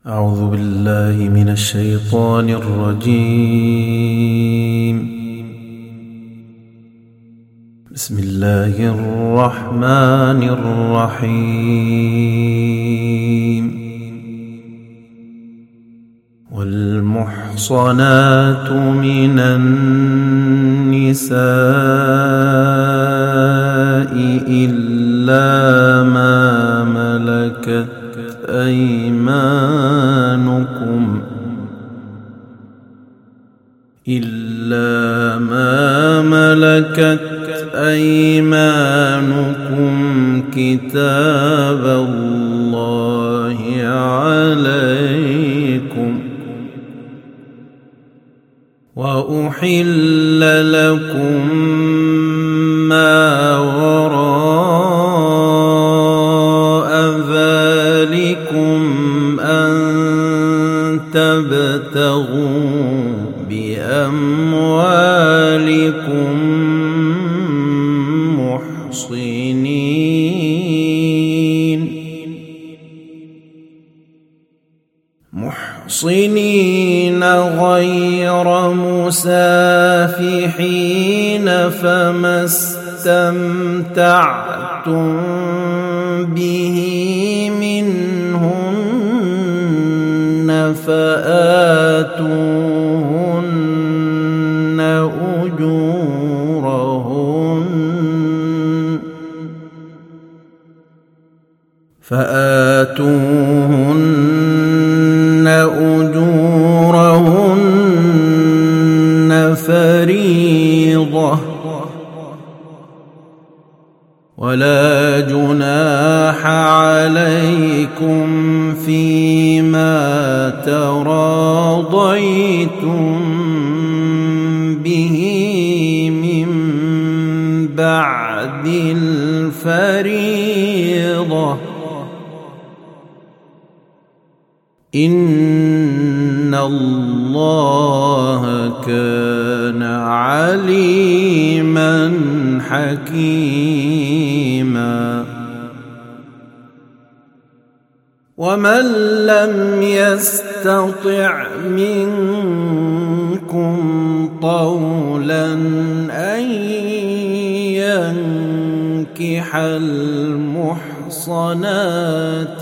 أعوذ بالله من الشيطان الرجيم. بسم الله الرحمن الرحيم. والمحصنات من النساء إلا ما ملكت أيمانكم كتاب الله عليكم. وأحل لكم ما وراء ذلكم أن تبتغوا بأموالكم محصنين غير مسافحين، فما استمتعتم به منهن فآتوهن أجورهن فريضة، ولا جناح عليكم فيما تراضيتم به من بعد الفريضة، إن الله كان عليما حكيما. ومن لم يستطع منكم طولا أن ينكح المحصنات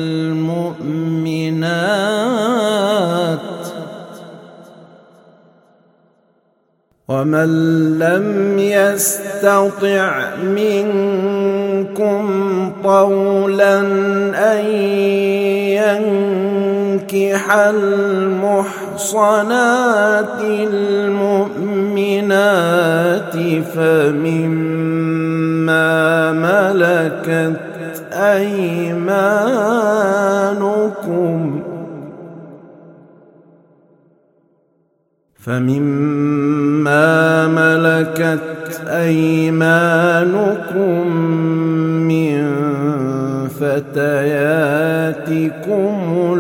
المؤمنات فمما ملكت أيمانكم من فتياتكم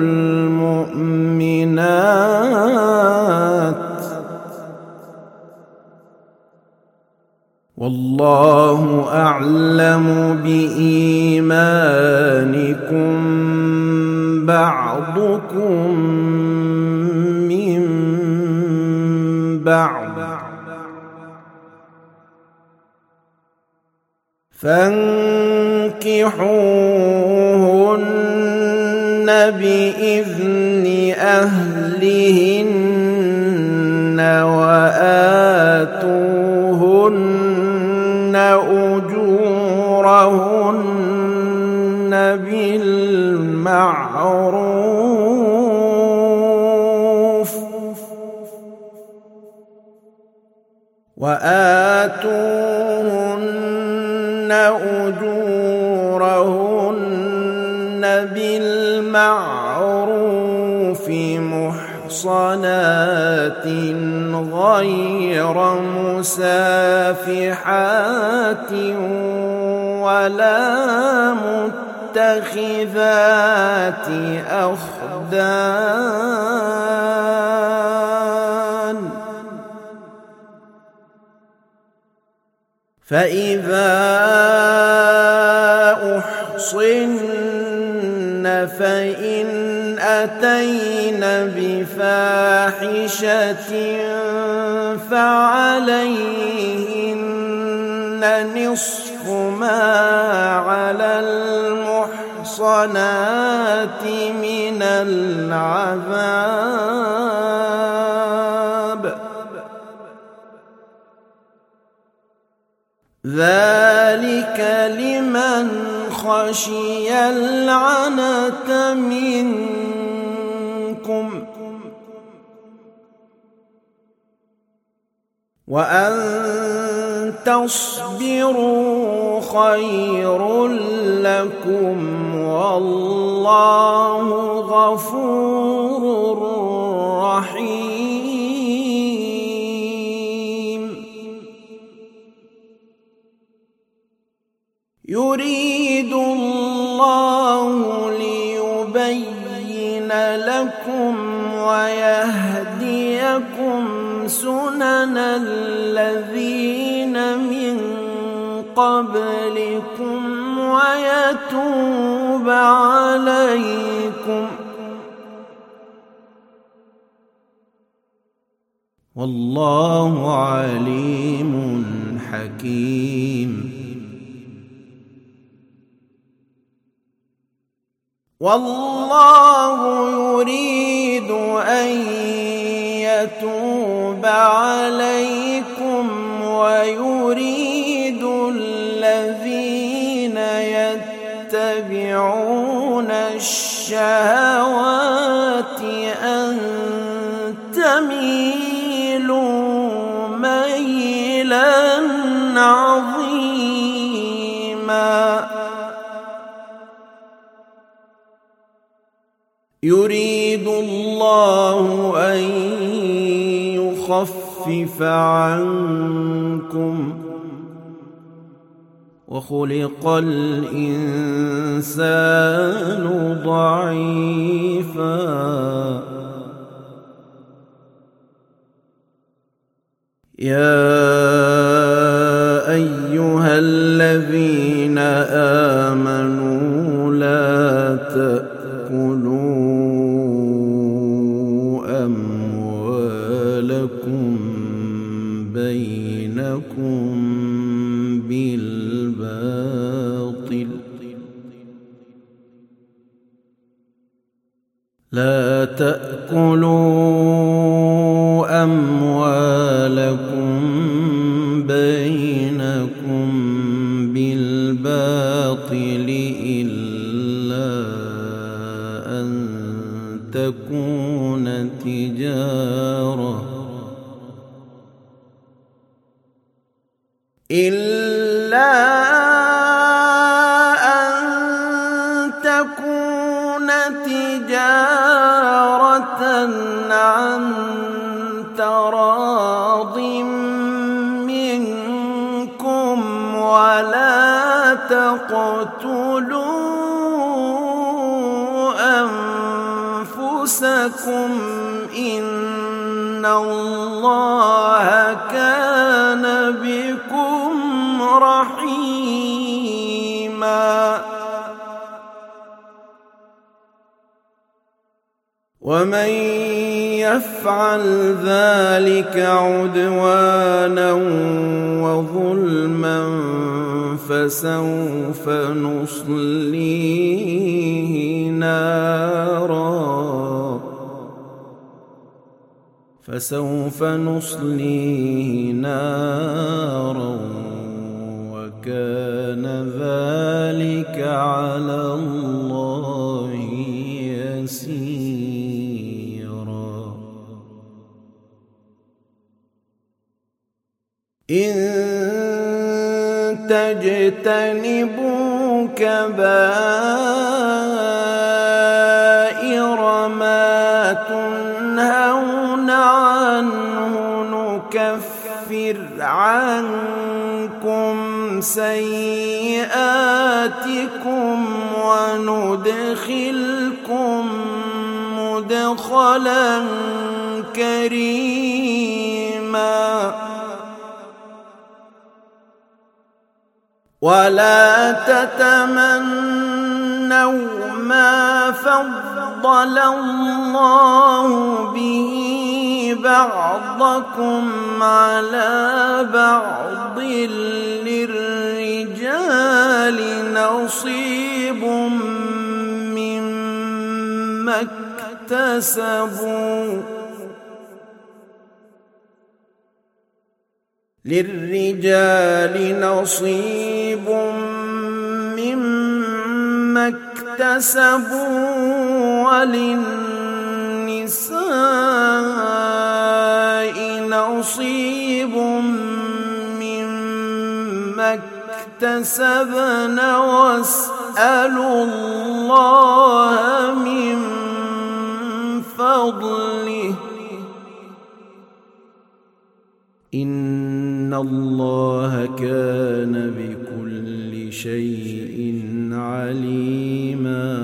المؤمنات، والله أعلم بإيمانكم، بعضكم من بعض، فانكحوهن بإذن أهلهن وآتوهن أجورهن بالمعروف، محصنات غير مسافحات ولا متخذات أخدان، فإذا أحصن فإن أتين بفاحشة فعليهن نصف ما على المحصنات من العذاب ذلك لمن خشي العنة منكم وأن تصبروا خير لكم والله غفور رحيم يريد الله ليبين لكم ويهديكم سنن الذين من قبلكم ويتوب عليكم والله عليم حكيم والله يريد أن يتوب عليكم ويريد الذين يتبعون الشهوات أن تميلوا ميلا عظيما يريد الله أن يخفف عنكم وخلق الإنسان ضعيفا يا أيها الذين آمنوا لا تأكلوا أموالكم بينكم بالباطل لا تأكلوا أموالكم بينكم بالباطل إلا أن تكون تجارة عن تراض منكم ولا تقتلوا أنفسكم إن الله كان بكم رحيما ومن يفعل ذلك عدوانا وظلما فسوف نصليه نارا وكان ذلك على الله يسيرا إن تجتنبوا كبائر ما تنهون عنه نكفر عنكم سيئاتكم وندخلكم مدخلا كريما ولا تتمنوا ما فضل فضل الله به بعضكم على بعض للرجال نصيب مما اكتسبوا وللنساء نصيب مما اكتسبن واسألوا الله من فضله إن الله كان بكل شيء عليما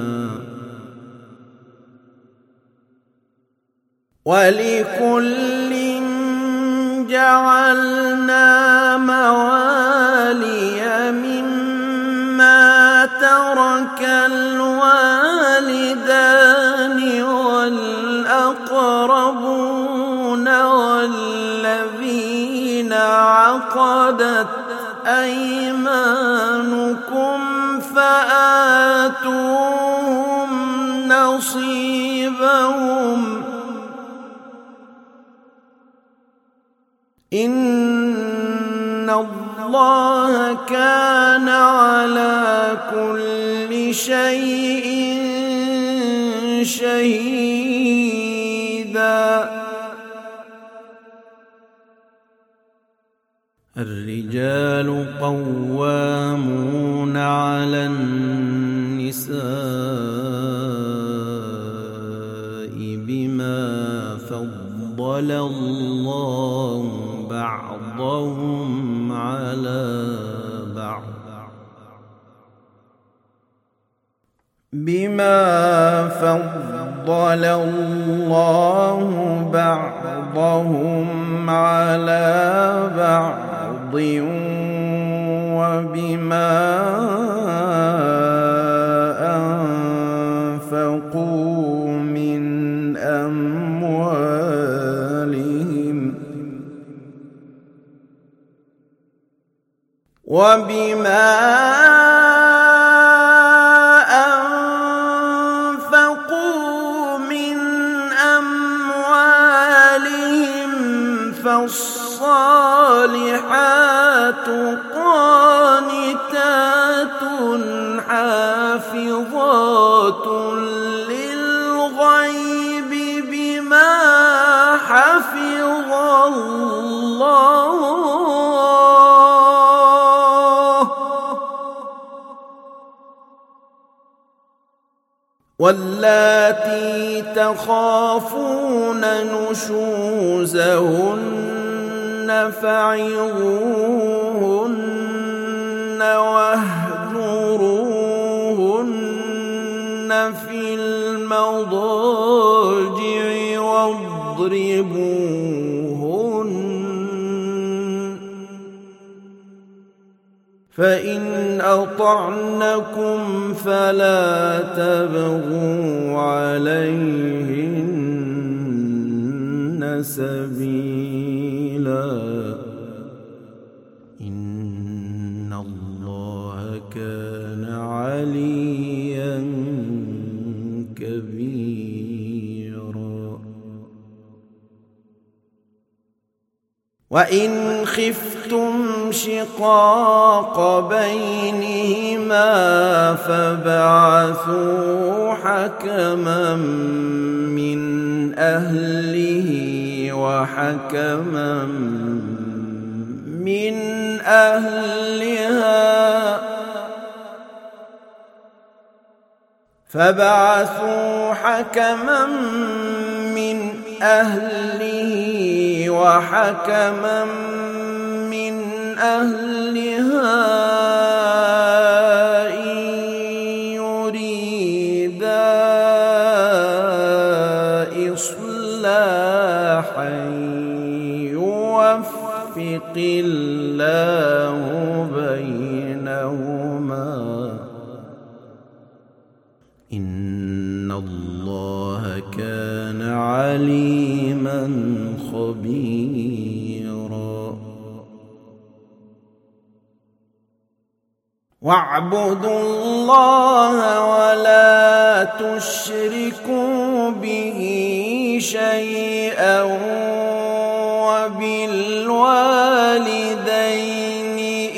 ولكل جعلنا موالي مما ترك الوالدان والأقربون والذين عقدت أيمانكم فآتوهم نصيبهم إن الله كان على كل شيء شهيدا الرجال قوامون على النساء بما فضل الله بعضهم على بعض وبما أنفقوا من أموالهم فالصالحات قانتات حافظات للغيب بما حفظ الله واللاتي تخافون نشوزهن فعظوهن واهجروهن في المضاجع واضربوهن فإن أطعنكم فلا تبغوا عليهن سبيلا إن الله كان عليا كبيرا وإن خفتم شقاق بينهما فبعثوا حكما من أهله وحكما من أهلها فبعثوا حكما من أهله وحكما من أهلها إن يريدا إصلاحا يوفق الله بينهما إن الله كان عليما خبيرا. واعبدوا الله ولا تشركوا به شيئا وبالوالدين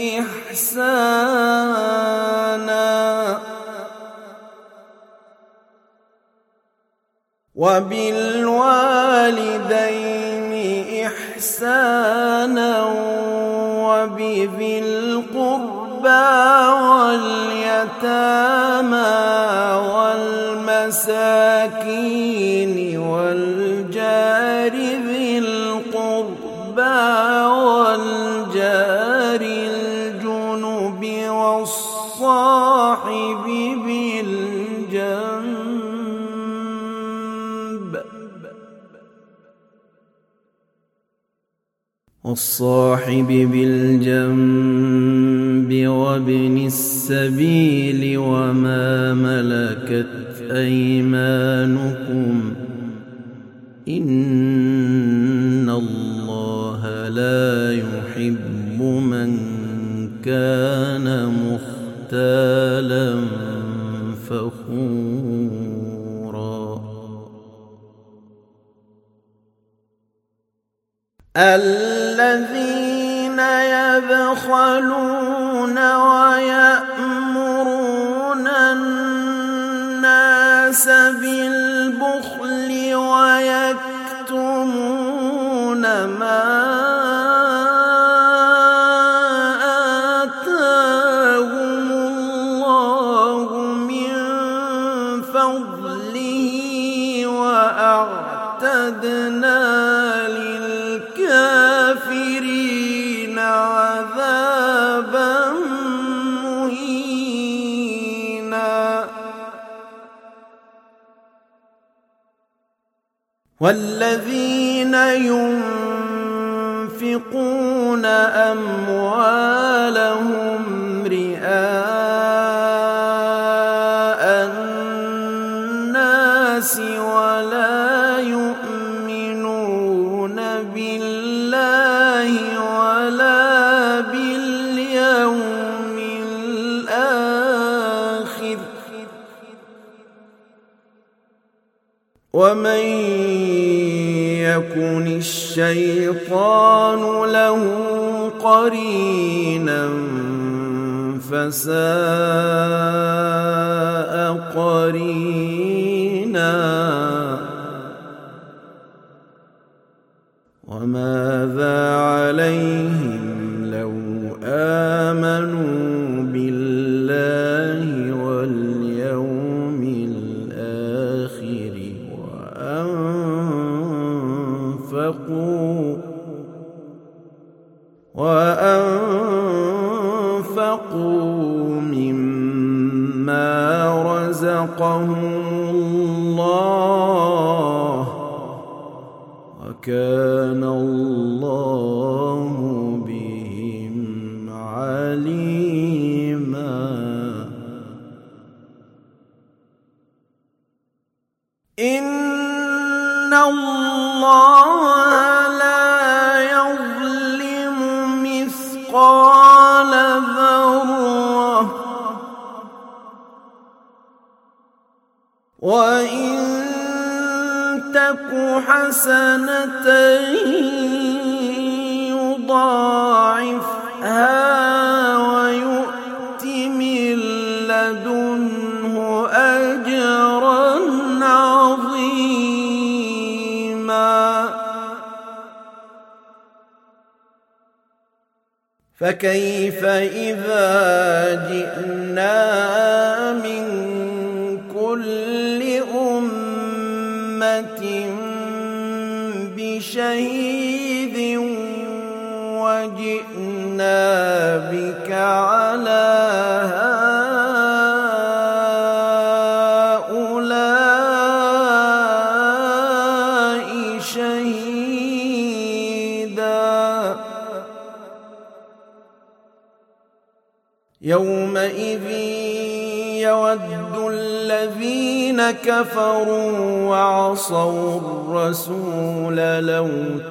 إحسانا وبذي القربى واليتامى والمساكين والجار ذي القربى والجار الجنب والصاحب بالجنب وابن السبيل وما ملكت أيمانكم إن الله لا يحب من كان مختالا فخورا. الذين يبخلون ويأمرون الناس بالبخل ويكتمون ما آتاهم الله من فضله وأعتدنا للكافرين عذابا مهينا. والذين ينفقون أموالهم رئاء الناس ولا يؤمنون بالله ولا باليوم الآخر ومن يكن الشيطان له قرينا فساء قرينا. وماذا عليهم لو آمنوا بالله واليوم الآخر وأنفقوا مما رزقهم الله وكان الله بهم عليما. إن الله لا يظلم مثقال ذرة وإن تك حسنة يضاعفها ويؤت من لدنه أجرا عظيما. فكيف إذا جئنا من كل أمة بشهيد وجئنا بك على هؤلاء شهيدا. يومئذ يود الذين كفروا وعصوا الرسول لو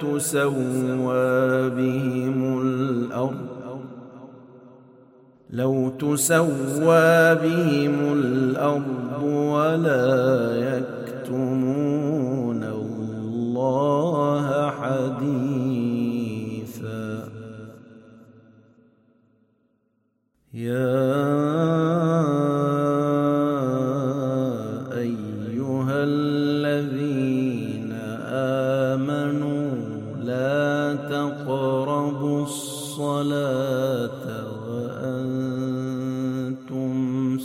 تسوى بهم الأرض ولا يكتمون الله حديثا يا أيها الذين آمنوا لا تقربوا الصلاة وأنتم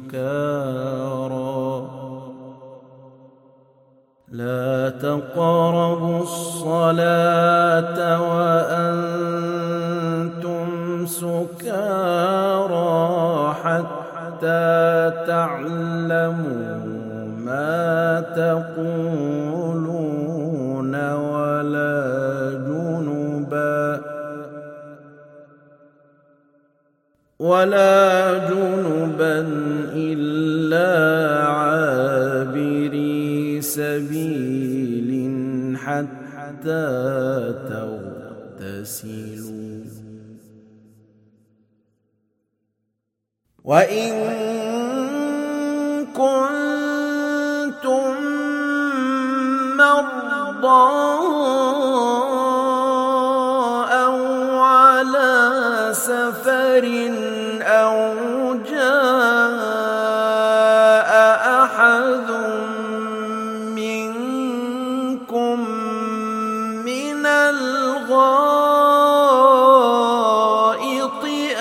سكارى حتى تعلموا ما تقولون ولا جنبا إلا عابري سبيل حتى تغتسلوا وإن كنتم مرضى أو على سفر أو جاء أحد منكم من الغائط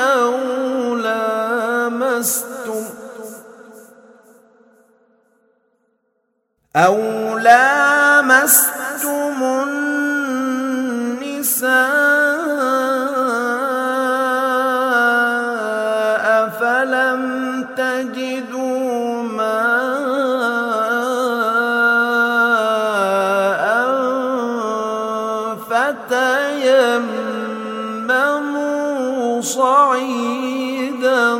أو لامستم النساء فلم تجدوا ماء فتيمموا صعيدا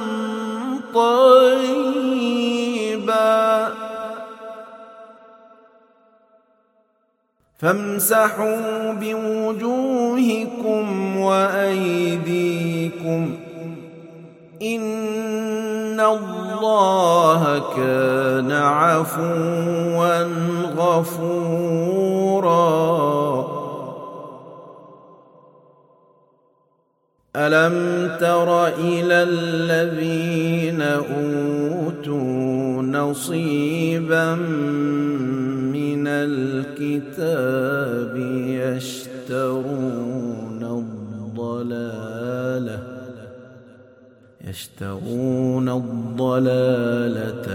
طيبا فامسحوا بوجوهكم وأيديكم إن الله كان عفوا غفورا ألم تر إلى الذين أوتوا نصيبا من الكتاب يشترون الضلالة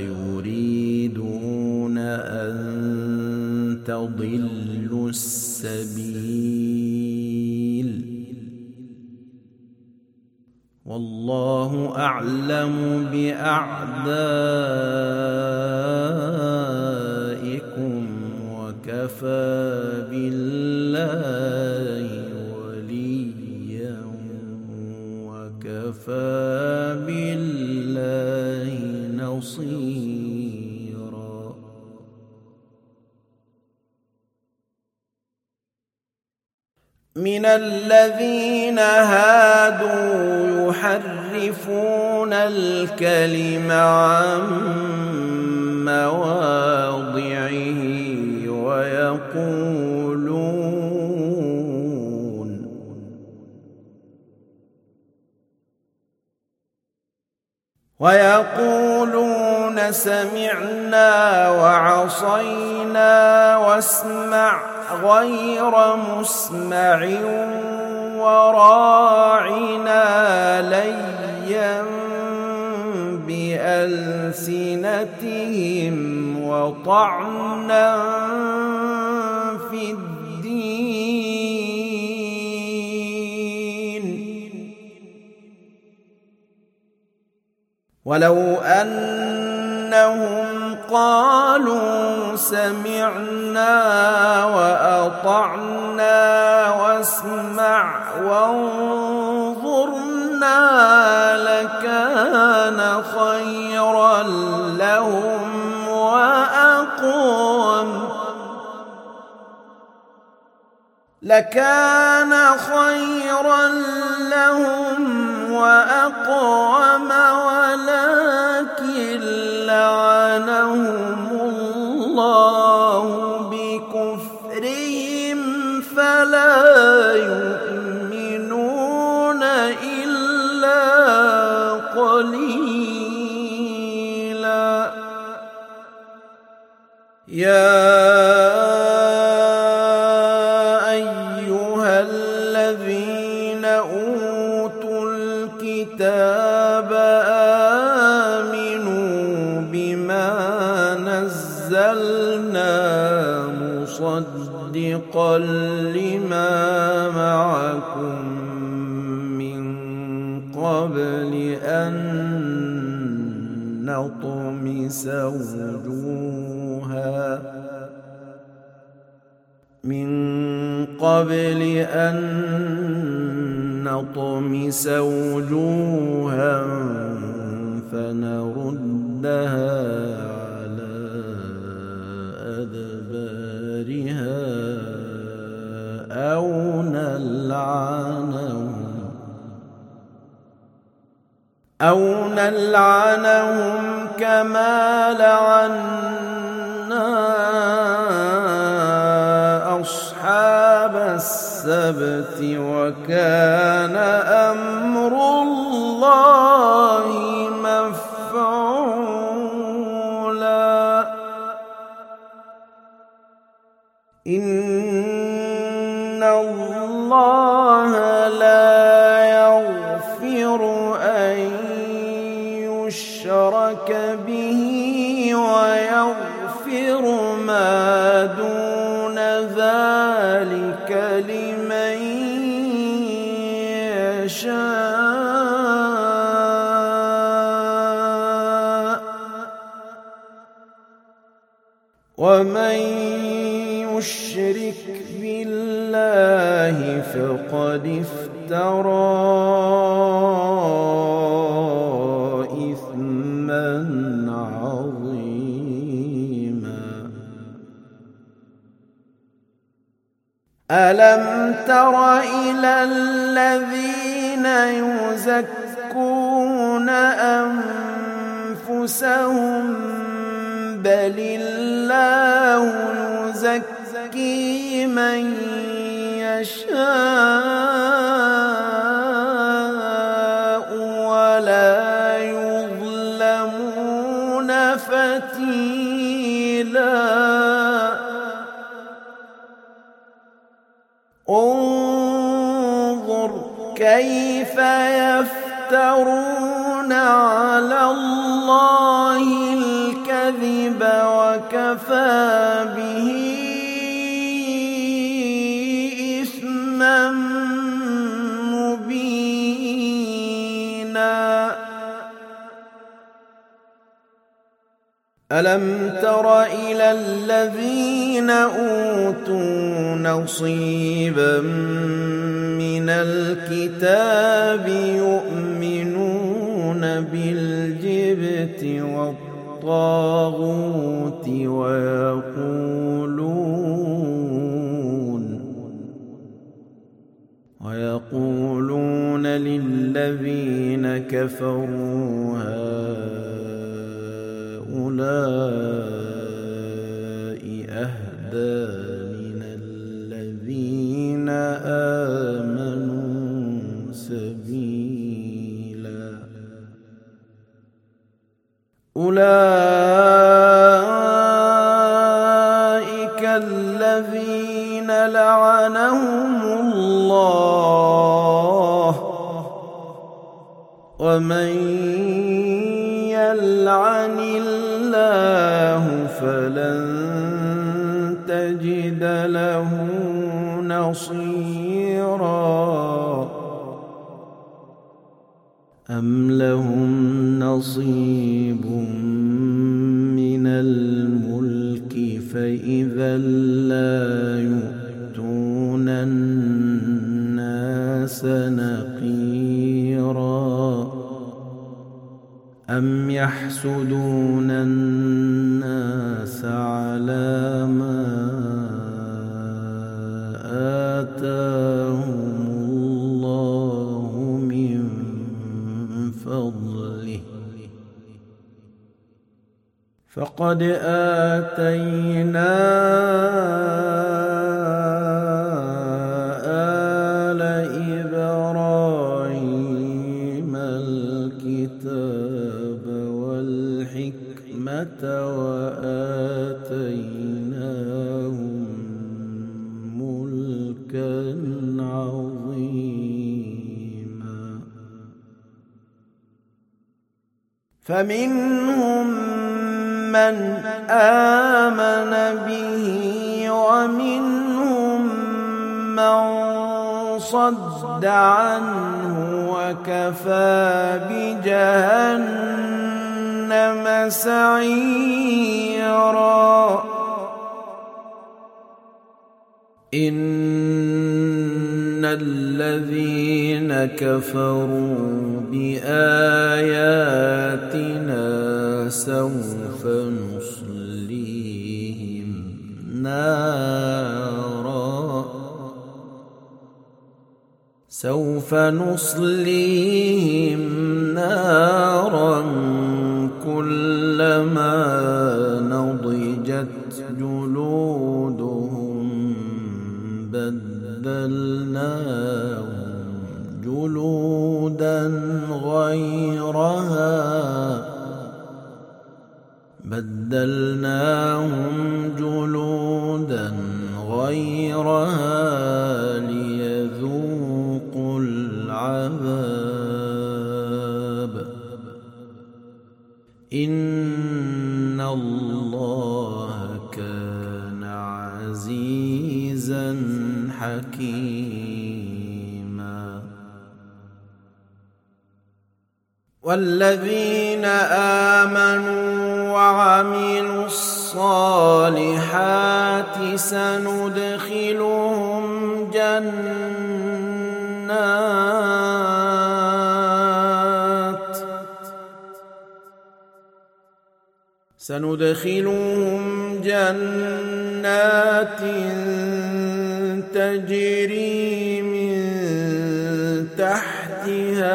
ويريدون أن تضلوا السبيل والله أعلم بأعدائكم وكفى بالله وليا وكفى بالله نصيرا من الذين هادوا يحرفون الكلم عن مواضعه ويقولون سمعنا وعصينا واسمع غير مسمع وراعنا ليا بألسنتهم وطعنا في الدين ولو أنهم قالوا سمعنا وأطعنا واسمع وانظرنا لكان خيرا لكان خيرا لهم وأقوم ولكن لعنهم الله بكفرهم فلا يؤمنون إلا قليلا. يا أيها الذين أوتوا الكتاب آمنوا بما نزلنا مصدقا لما معكم من قبل أن نطمس وجوها فنردها على أدبارها أو نلعنهم كما لعنا أصحاب السبت وكان أمر الله مفعولا. إن الله لا يغفر أن يشرك به ويغفر ما دون ذلك لمن يشاء ومن يشرك بالله فقد افترى إثما عظيما. ألم تر إلى الذين يزكون أنفسهم بل الله يزكي من يشاء ولا يظلمون فتيلا. انظر كيف يفترون على الله الكذب وكفى به إثما مبينا. ألم تر إلى الذين أوتوا نصيبا من الكتاب يؤمنون بالجبت والطاغوت ويقولون للذين كفروا هؤلاء أهدى من الذين آمنوا سبيلا. أولئك الذين لعنهم الله ومن يلعن الله فلن تجد له نصيرا. أم لهم نصيب من الملك فإذا لا يؤتون الناس نقيرا. أم يحسدون الناس على ما فقد آتينا آل إبراهيم الكتاب والحكمة وآتيناهم ملكا عظيما فمنهم من آمن به ومنهم من صد عنه وكفى بجهنم سعيرا إن الذين كفروا بآياتنا سوف نصليهم نارا كلما نضجت جلودهم بدلناهم جلودا غيرها ليذوقوا العذاب إن الله كان عزيزا حكيما والذين آمنوا وعملوا الصالحات سندخلهم جنات تجري من تحتها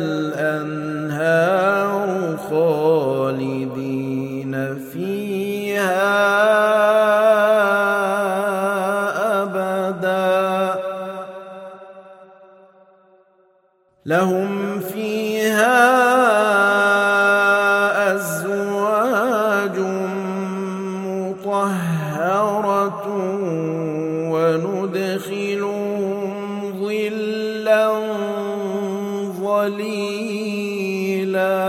الأنهار خالدين فيها أبدا لهم فيها أزواج مطهرة وندخلهم ظلا ظليلا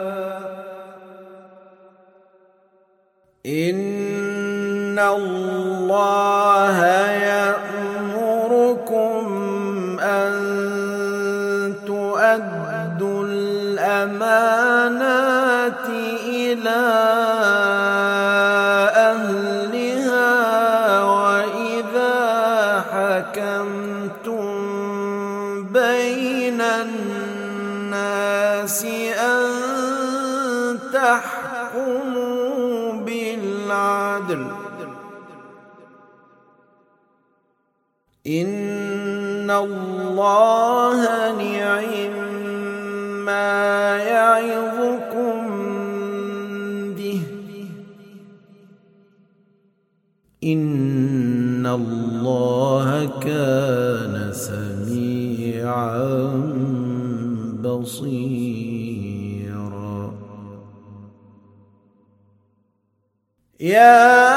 إن الله يأمركم أن تؤدوا الأمانات إلى أهلها وإذا حكمتم بين الناس أن تحكموا بالعدل إن الله نعم-ما يعظكم به إن الله كان سميعا بصيرا يا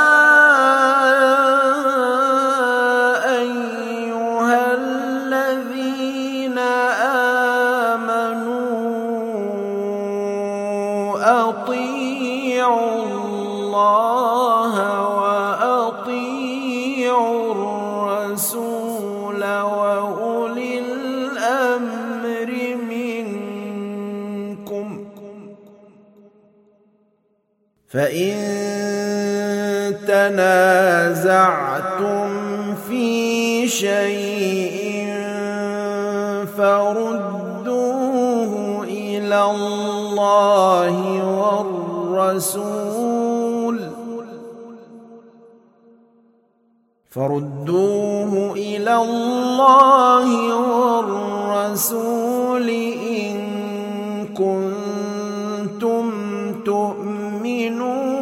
أيها الذين آمنوا أطيعوا الله وأطيعوا الرسول وأولي الأمر منكم فإن تنازعتم في شيء فردوه إلى الله والرسول إن كنتم تؤمنون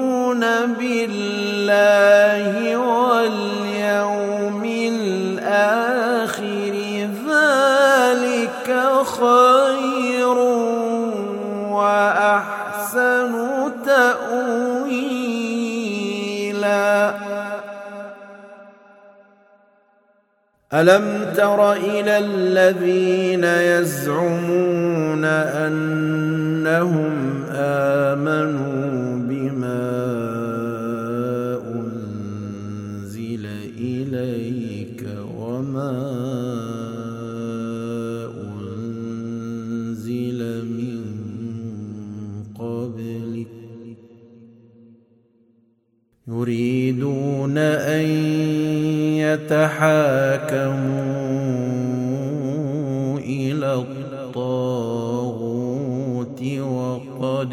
واليوم الآخر ذلك خير وأحسن تأويلا. ألم تر إلى الذين يزعمون أنهم آمنوا بما أنزل إليك وما أنزل من قبلك يريدون أن يتحاكموا إلى الطاغوت وقد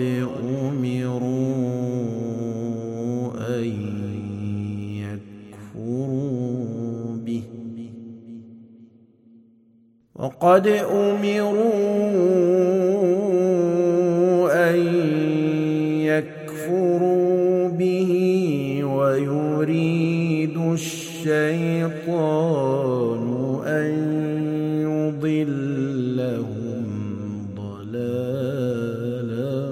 أمروا أن يكفروا به ويريد الشيطان أن يضلهم ضلالا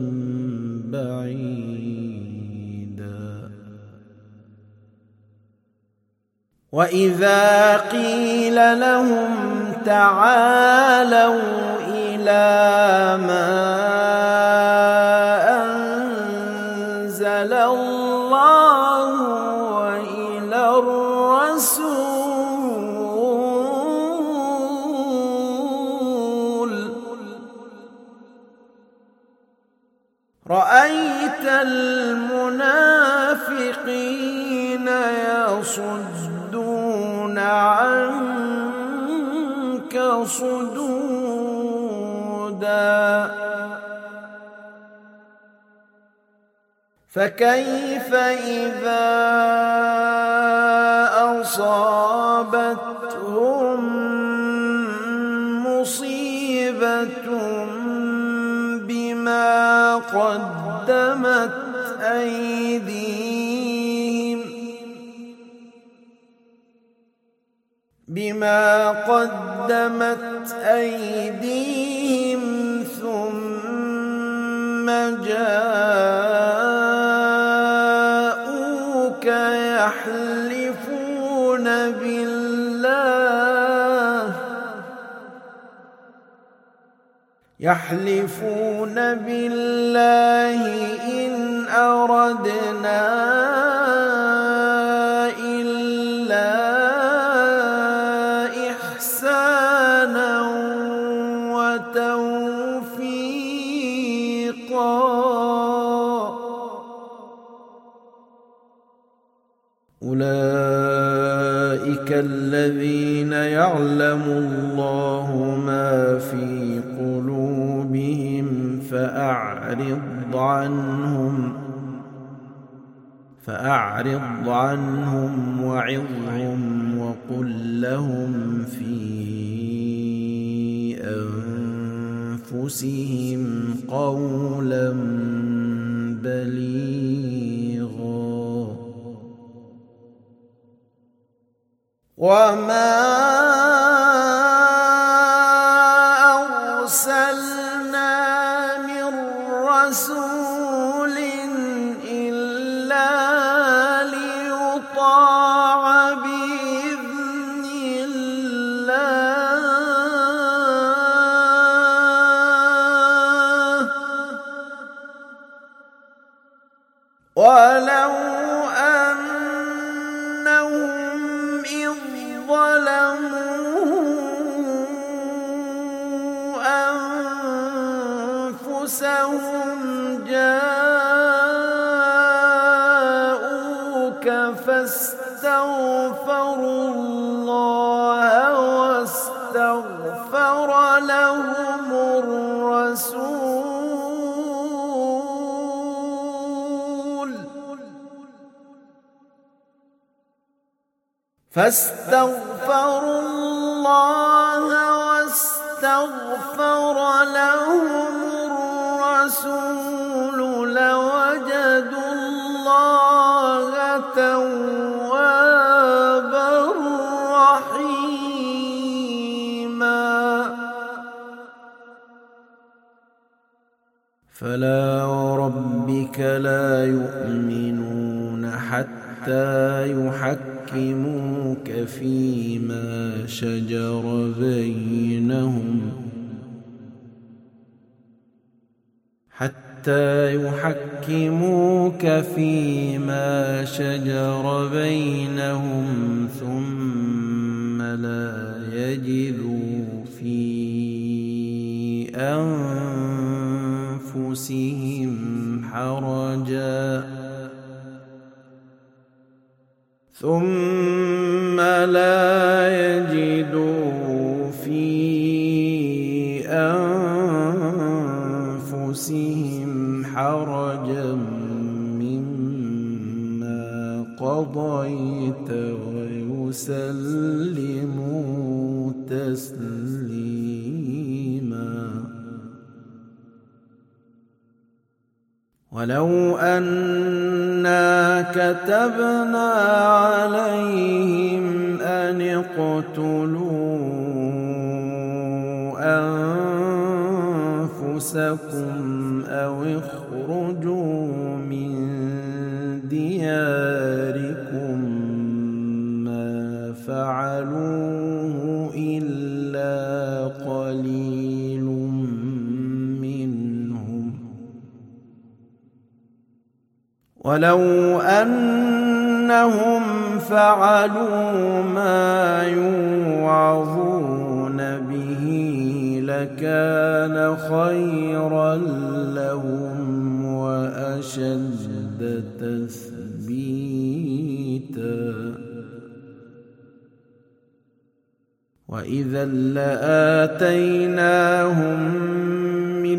بعيدا. وإذا قيل لهم تعالوا إلى ما أنزل الله وإلى الرسول رأيت المنافقين يصدون عنك صدودا. فكيف إذا أصابتهم مصيبة بما قدمت أيديهم ثم جاءوك يحلفون بالله إن أردنا إلا إحسانا وتوفيقا. أولئك الذين يعلم الله ما في قلوبهم فأعرض عنهم وعظهم وقل لهم في أنفسهم قولا بليغا. وما أرسلنا من رسول إلا ليطاع بإذن الله ولو أنهم إذ ظلموا أنفسهم جاءوك فاستغفروا الله واستغفر لهم الرسول فاستغفروا الله واستغفر لهم الرسول لوجدوا الله توابا حتى يحكموك فيما شجر بينهم ثم لا يجدوا في أنفسهم حرجا مما قضيت ويسلموا تسليما. ولو أنا كتبنا عليهم أن اقتلوا أنفسكم أو اخرجوا من دياركم ما فعلوه إلا قليل منهم. ولو أنهم فعلوا ما يوعظون به لكان خيرا لهم وأشد تثبيتا. وإذا لآتيناهم من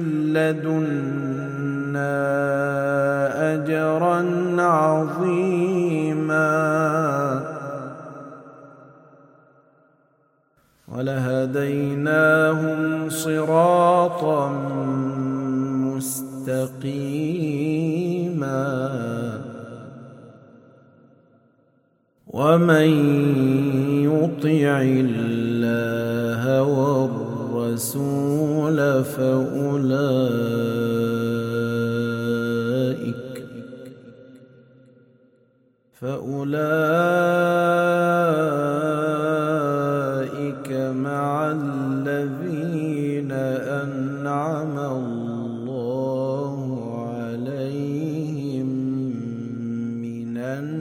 لدنا أجرا عظيما ولهديناهم صراطا مستقيما. ومن يطع الله والرسول فأولئك مع الذين أنعم الله عليهم من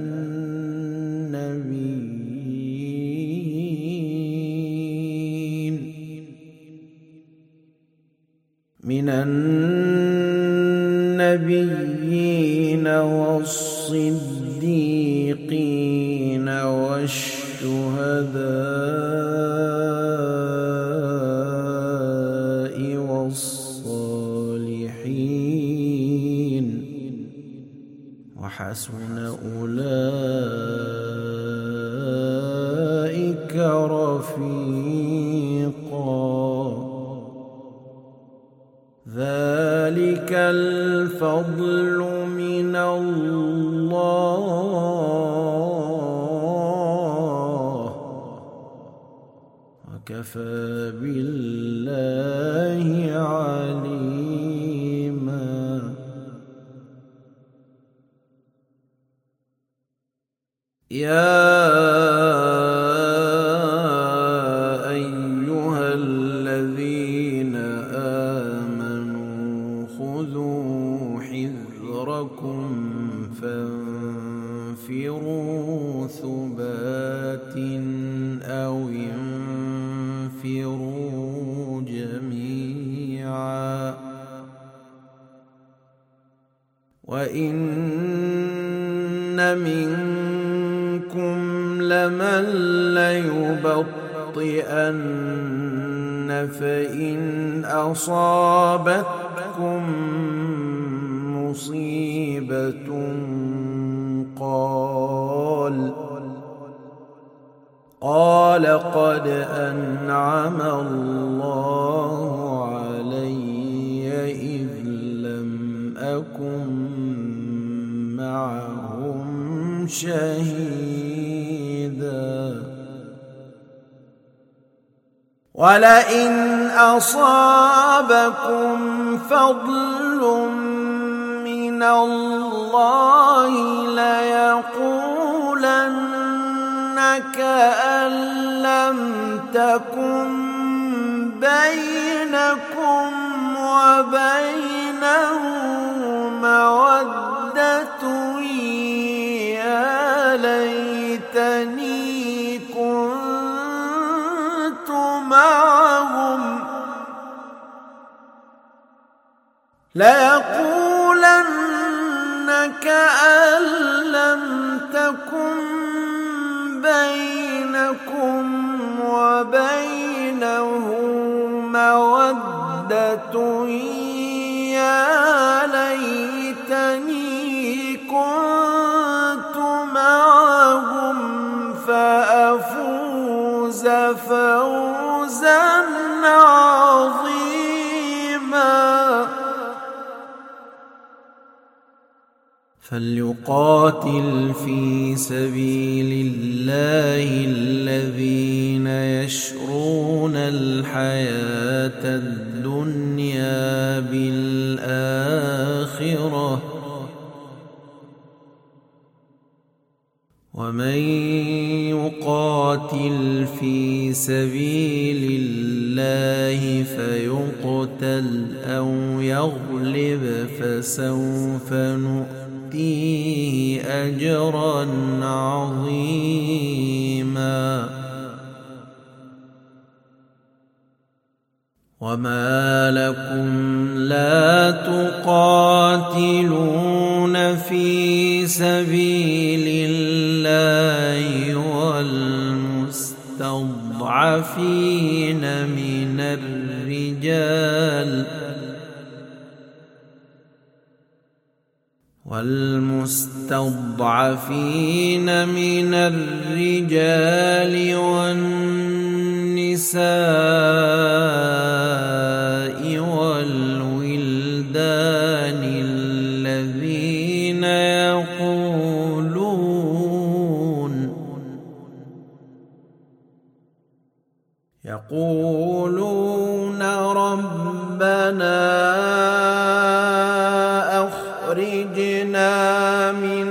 النبيين والصديقين والشهداء والصالحين وحسن أولئك رفيقا. ذلك الفضل من الله وكفى بالله عليما. يا أيها الذين آمنوا خذوا حذركم فانفروا ثبات أو انفروا جميعا. وإن منكم لمن ليبطئن فإن أصابتكم مصيبة قال قد أنعم الله علي إذ لم أكن معهم شهيدا. ولئن أصابكم فضل من الله ليقولن كأن لم تكن بينكم وبينه مودة يا ليتني كنت معهم ليقولن كأن لم تكن بينكم وبينه مودة يا ليتني كنت معهم فأفوز فوزا عظيما فليقاتل في سبيل الله الذين يشرون الحياة الدنيا بالآخرة ومن يقاتل في سبيل الله فيقتل أو يغلب فسوف نؤتيه أجرا عظيما وما لكم لا تقاتلون في سبيل الله والمستضعفين من الرجال والنساء والولدان الذين يقولون ربنا أخرجنا من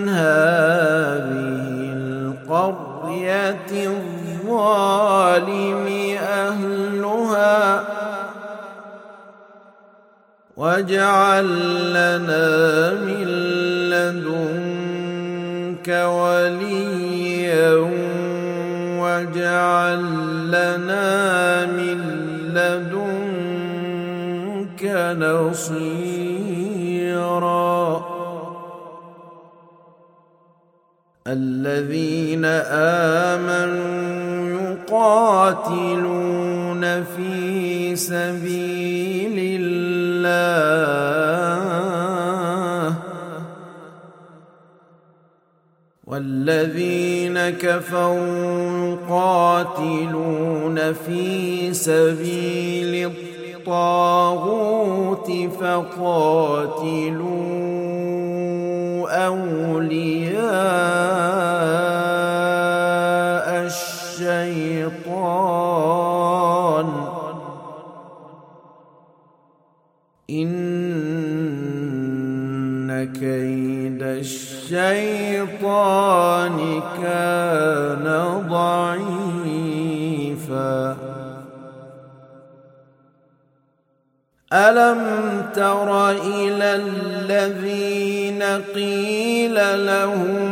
هذه القرية الظالم أهلها واجعل لنا من لدنك وليا واجعل لنا من لدنك نصيرا الذين آمنوا يقاتلون في سبيل الله والذين كفروا يقاتلون في سبيل الطاغوت فقاتلوا أولياء الشيطان إن كيد الشيطان كان ضعيفا ألم تر إلى الذين قيل لهم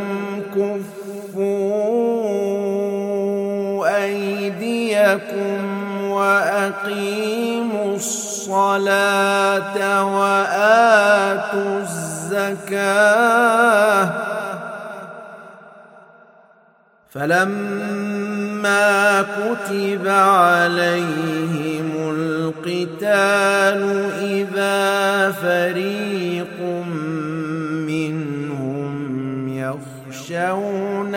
كفوا أيديكم وأقيموا الصلاة وآتوا الزكاة فلما كتب عليهم القتال إذا فريق منهم يخشون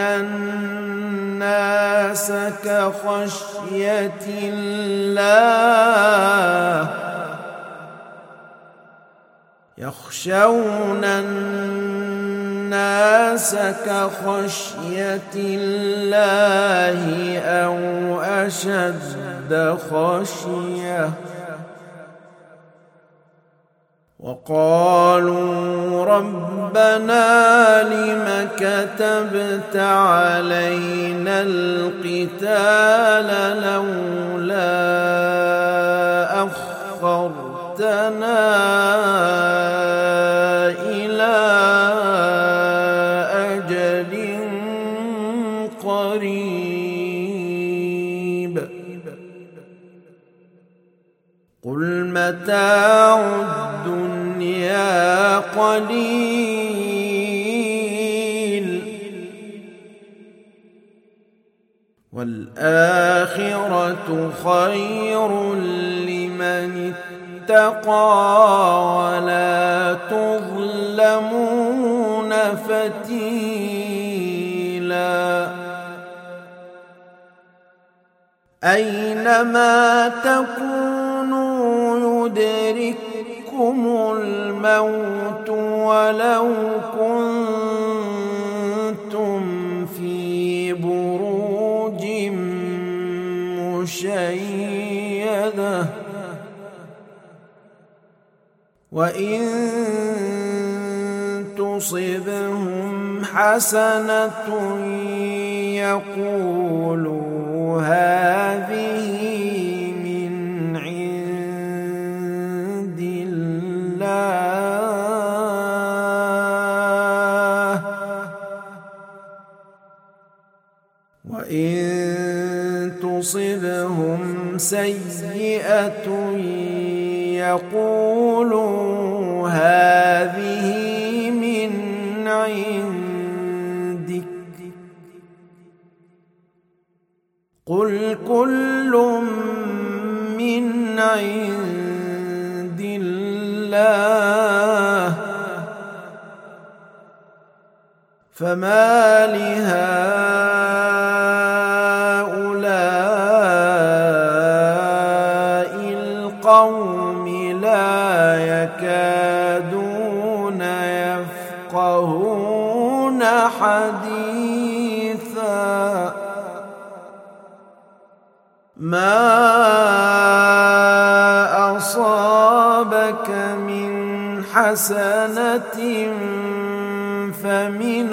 الناس كخشية الله يخشون الناس كخشية الله أو أشد خشية وقالوا ربنا لم كتبت علينا القتال لولا أخرتنا إلى أجل قريب قل متاع الدنيا قليل والآخرة خير لمن اتقى ولا تظلمون فتيلا أينما تكونوا يدرككم الموت ولو كنتم في بروج مشيدة وإن تصبهم حسنة يقولوا هذه من عند الله وإن تصبهم سيئة يقولوا هذه من عندك قل كل من عند الله فما لهؤلاء القوم لا يكادون يفقهون حديثا ما أصابك من حسنة فمن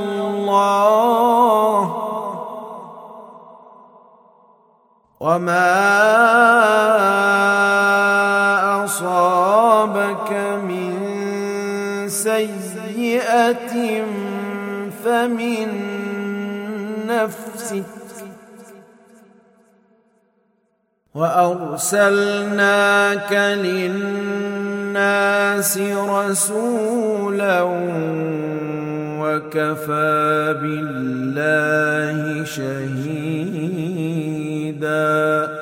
الله وما أصابك من سيئة فمن نفسك وأرسلناك للناس رسولا وكفى بالله شهيدا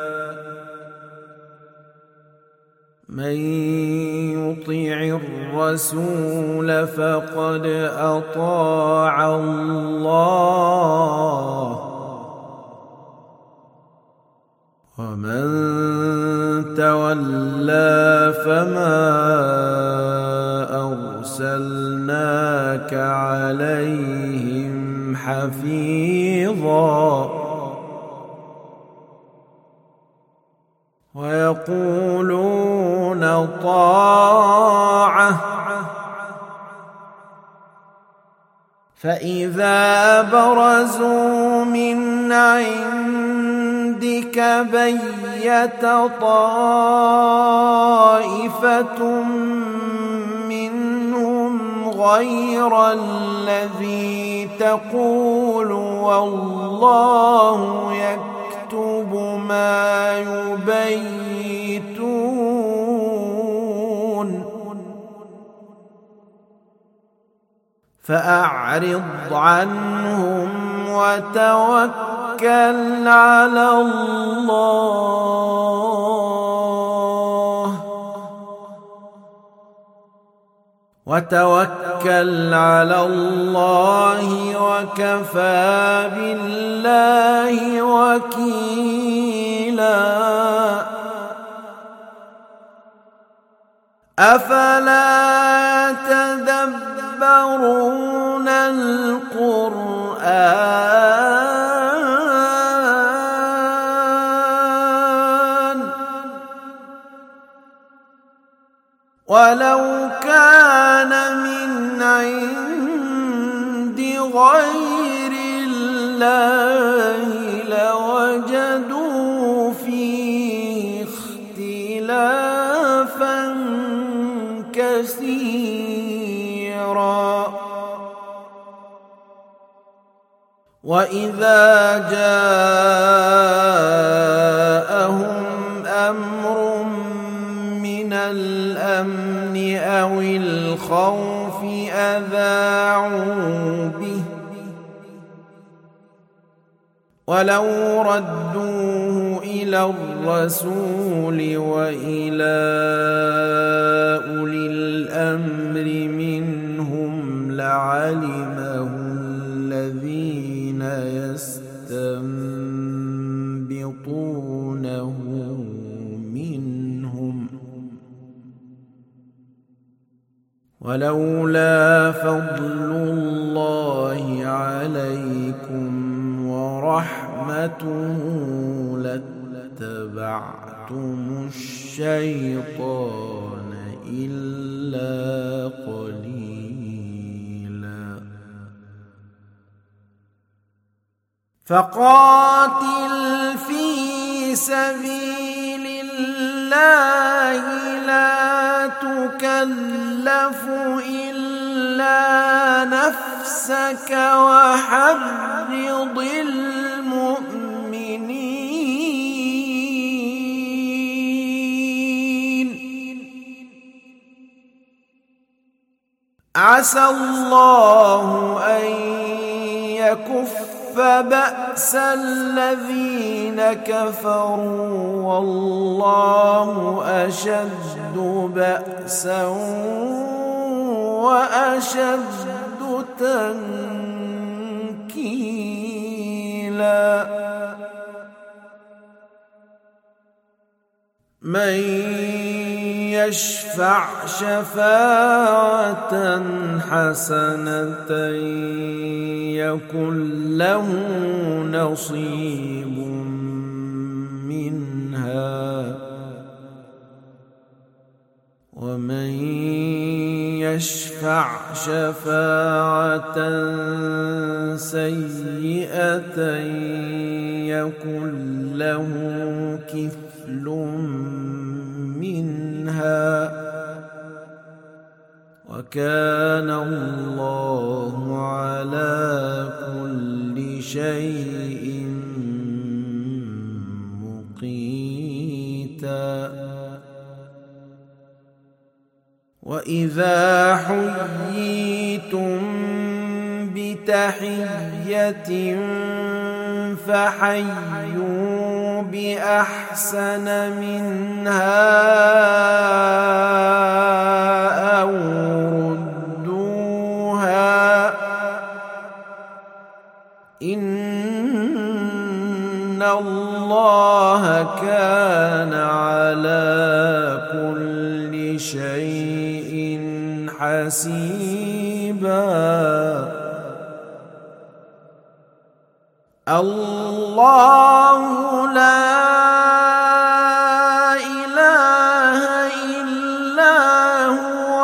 من يطع الرسول فقد أطاع الله ومن تولى فما أرسلناك عليهم حفيظا ويقولون طاعة فإذا برزوا من عندك بيت طائفة منهم غير الذي تقول والله يكتب ما يبيتون فأعرض عنهم وتوكل على الله وكفى بالله وكيلا أفلا يتدبرون القرآن ولو كان من عند غير الله لوجدوا فيه اختلافا كثيرا وإذا جاءهم أمر من الأمن أو الخوف أذاعوا به ولو ردوه إلى الرسول وإلى أولي الأمر منهم لعلمه الذين يستنبطونه منهم ولولا فضل الله عليكم ورحمته لاتبعتم الشيطان إلا قليلا فقاتل في سبيل الله لا تكلف إلا نفسك وحرض المؤمنين عسى الله أن يكف بأس الذين كفروا والله أشد بأسا وأشد تنكيلا من يشفع شفاعة حسنة يكن له نصيب منها ومن يشفع شفاعة سيئة يكن له كفل منها وكان الله على كل شيء مقيتا وإذا حييتم بتحية فحيوا بأحسن منها أو ردوها إن الله كان على كل شيء حسيبا الله لا إله إلا هو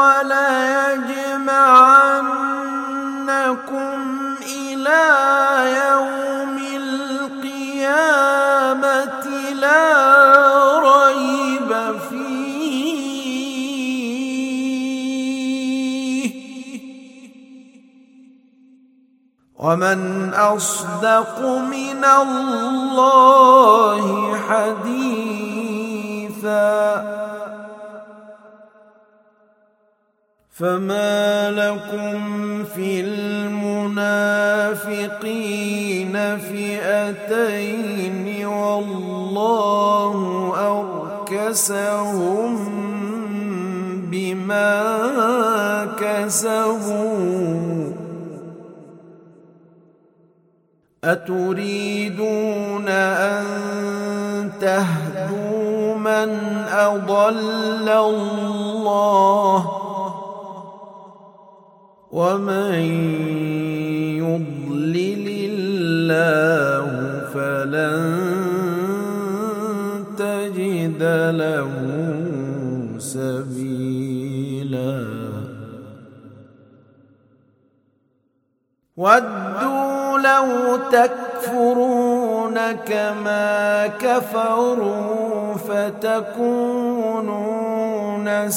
ليجمعنكم إلى يوم القيامة لا ريب فيه ومن أصدق من الله حديثا فما لكم في المنافقين فئتين والله أركسهم بما كسبوا أتريدون أن تهدوا من أضل الله ومن يضلل الله فلن تجد له سبيلا تكفرون كما كفروا فتكونون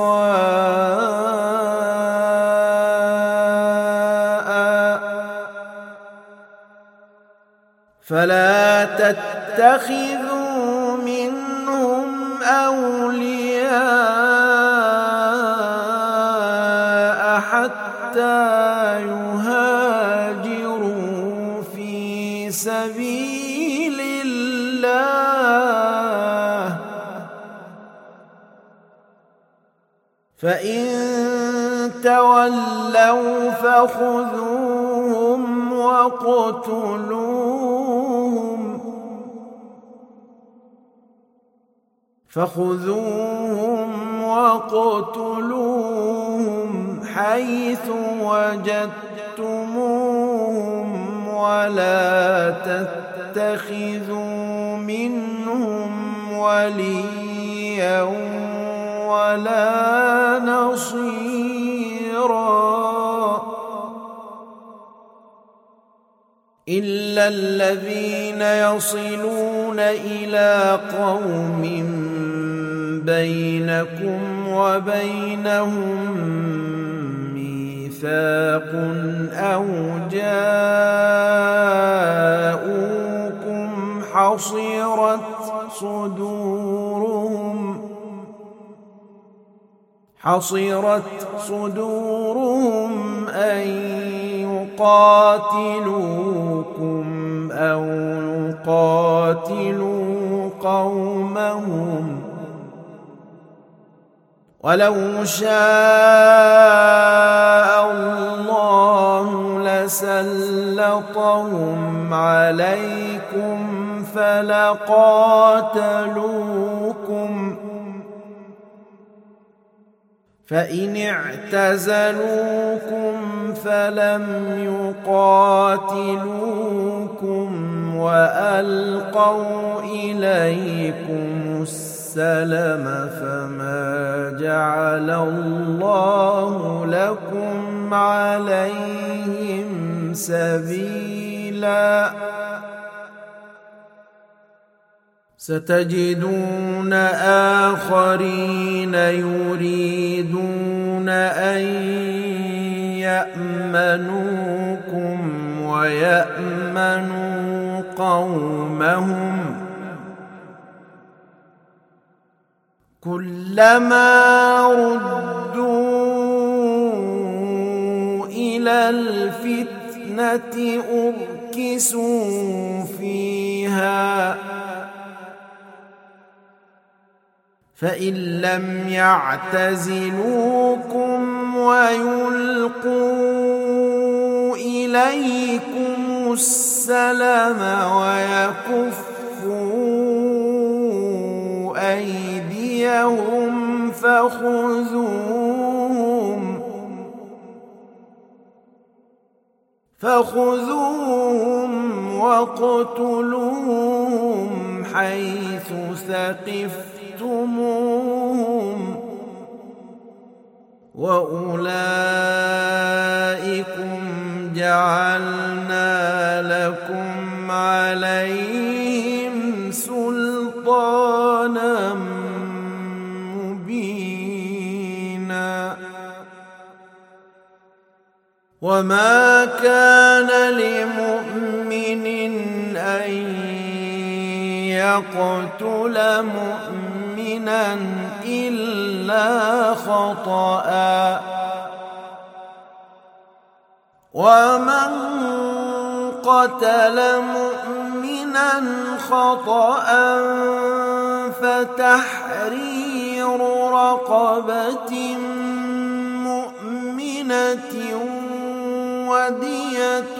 سواء فلا تتخذوا منهم أولياء حتى يهاجروا في سبيل الله فإن تولوا فخذوهم وقتلوهم حيث وجدتموهم ولا تتخذوا منهم وليا ولا نصيرا إلا الذين يصلون إلى قوم بينكم وبينهم ميثاق أو جاءوكم حصرت صدورهم أن يقاتلوكم أو يقاتلوا قومهم ولو شاء الله لسلطهم عليكم فلقاتلوكم فإن اعتزلوكم فلم يقاتلوكم وألقوا إليكم السلم فما جعل الله لكم عليهم سبيلا ستجدون آخرين يريدون أن يأمنوكم ويأمنوا قومهم كلما ردوا إلى الفتنة أركسوا فيها فإن لم يعتزلوكم ويلقوا إليكم السلم ويكفوا أيديهم فخذوهم واقتلوهم حيث ثقفتموهم وأولئكم جعلنا لكم عليهم سلطانا مبينا وما كان لمؤمن أن يقتل مؤمنا إلا خطأ ومن قتل مؤمنا خطأ فتحرير رقبة مؤمنة ودية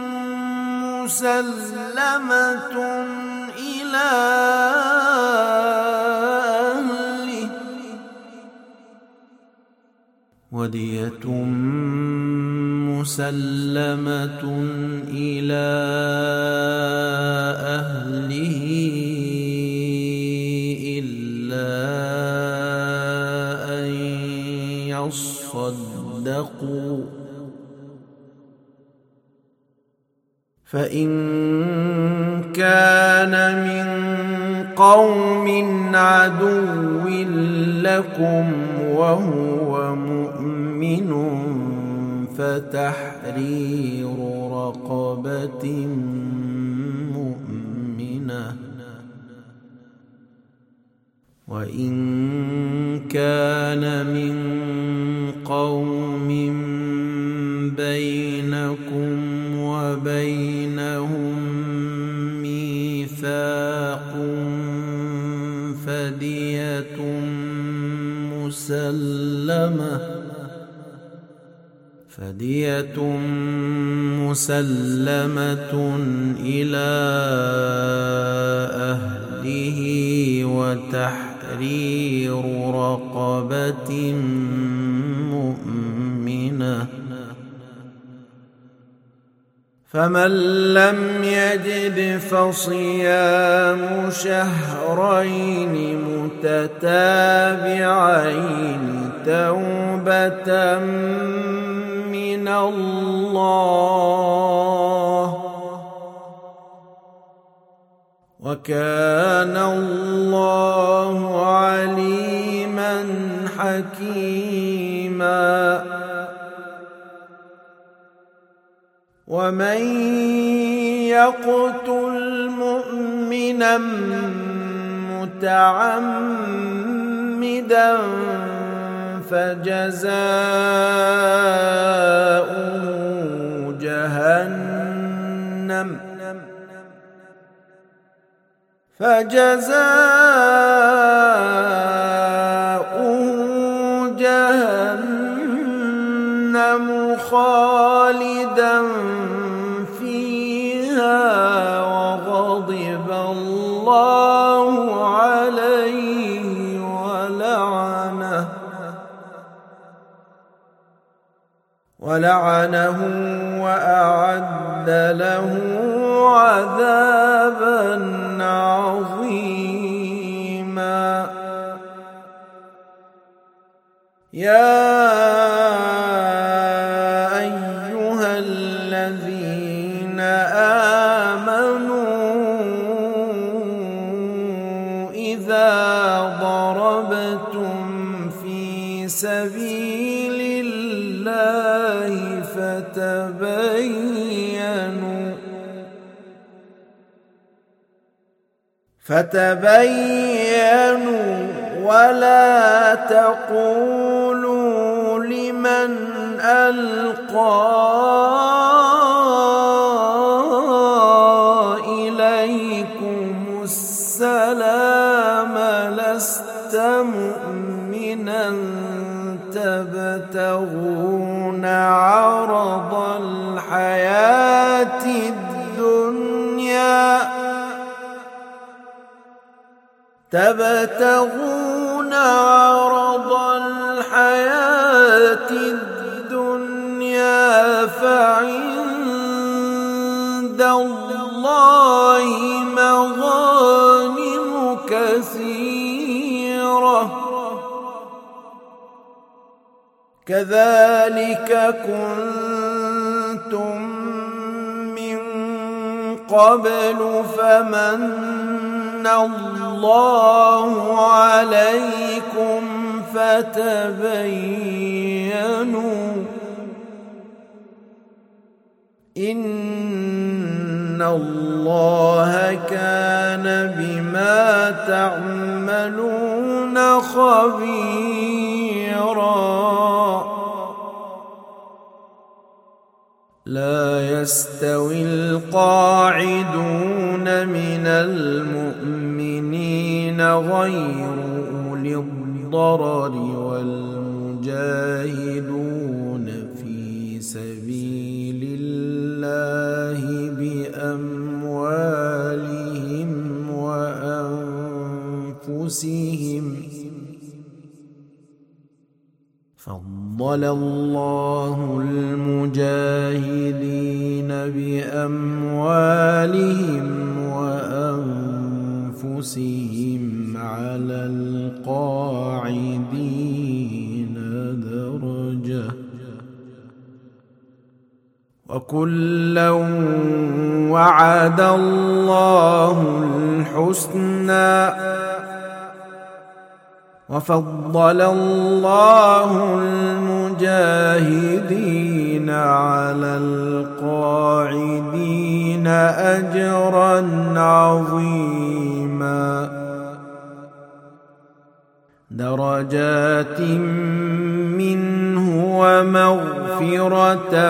مسلمة إلى أهله إلا أن يصدقوا فإن كان من قوم عدو لكم وهو مؤمن فتحرير رقبة مؤمنة، وإن كان من قوم بينكم وبينهم ميثاق فدية مسلمة إلى أهله وتحرير رقبة مؤمنة، فمن لم يجد فصيام شهرين متتابعين توبة من الله، وكان الله عليما حكيما. ومن يقتل مؤمنا متعمدا فجزاؤه جهنم خالدا فيها وغضب الله عليه ولعنه وأعد له عذابا عظيما. يا أيها الذين آمنوا إذا ضربتم في سبيل الله فتبينوا ولا تقولوا لمن ألقى إليكم السلام لست مؤمنا تبتغون عرض الحياة الدنيا فعند الله مغانم كثيرة كذلك كنتم من قبل فمن الله عليكم فتبينوا إن الله كان بما تعملون خبيرا. لا يستوي القاعدون من المؤمنين غير أولي الضرر والمجاهدون في سبيل الله بأموالهم وأنفسهم فضل الله المجاهدين بأموالهم وأنفسهم على القاعدين درجة وكلا وعد الله الحسنى وفضل الله المجاهدين على القاعدين أجرا عظيما درجات منه ومغفرة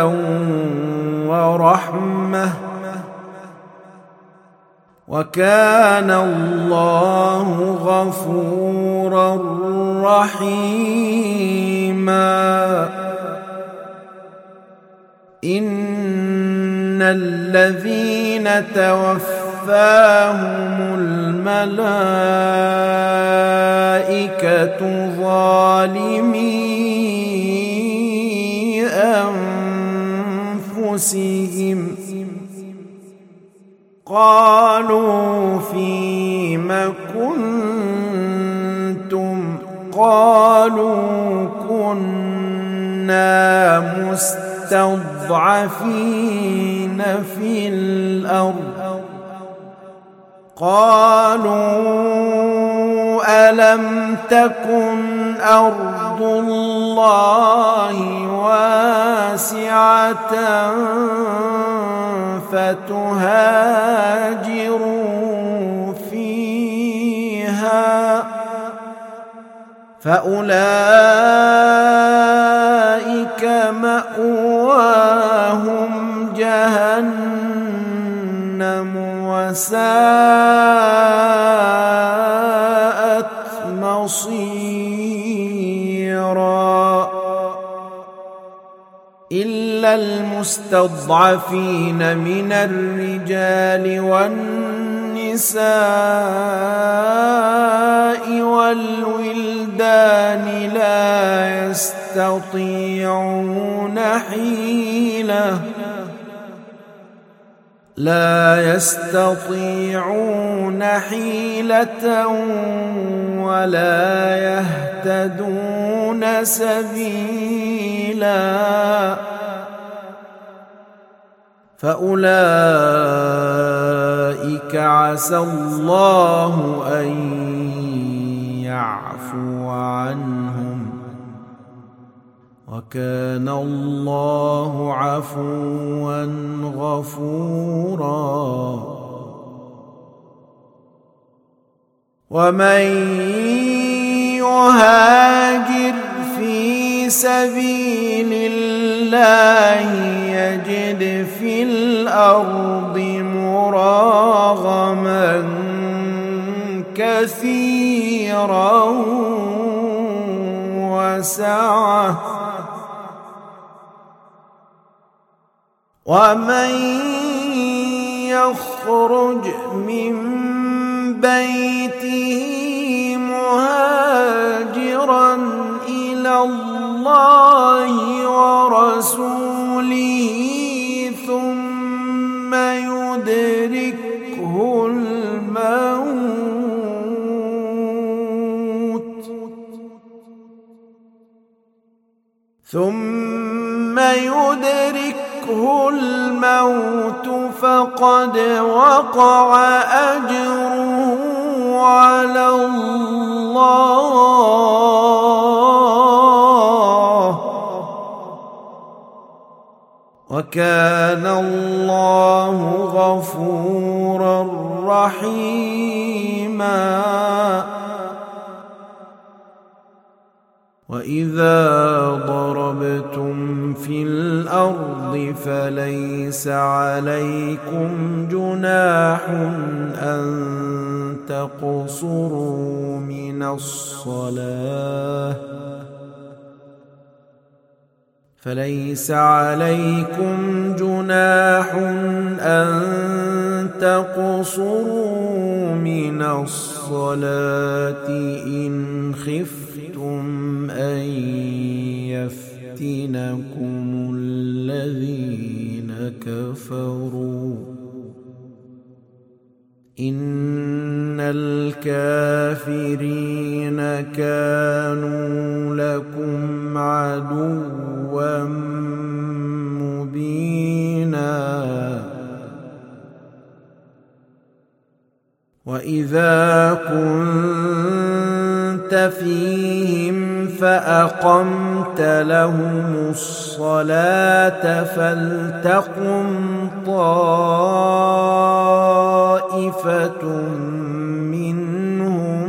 ورحمة وكان الله غفورا رحيما إن الذين توفاهم الملائكة ظالمي أنفسهم قالوا فيم كنتم قالوا كنا مستضعفين في الأرض قالوا ألم تكن أرض الله واسعة فتهاجروا فيها فأولئك مأواهم جهنم وساءت مصيرا إلا المستضعفين من الرجال والنساء والولدان لا يستطيعون حيلة ولا يهتدون سبيلا فأولئك عسى الله أن يعفو عنهم وكان الله عفوا غفورا ومن يهاجر في سبيل الله يجد في الأرض مراغما كثيرا وسعة ومن يخرج من بيته مهاجرا إلى الله ورسوله ثم يدركه الموت فقد وقع أجره على الله وكان الله غفورا رحيما وإذا ضربتم في الأرض فليس عليكم جناح أن تقصروا من الصلاة فليس عليكم جناح أن تقصروا من الصلاة إن خفتم أن يفتنكم الذين كفروا إن الكافرين كانوا لكم عدوا مبينا وإذا كنت فيهم فأقمت لهم الصلاة فلتقم طائفة منهم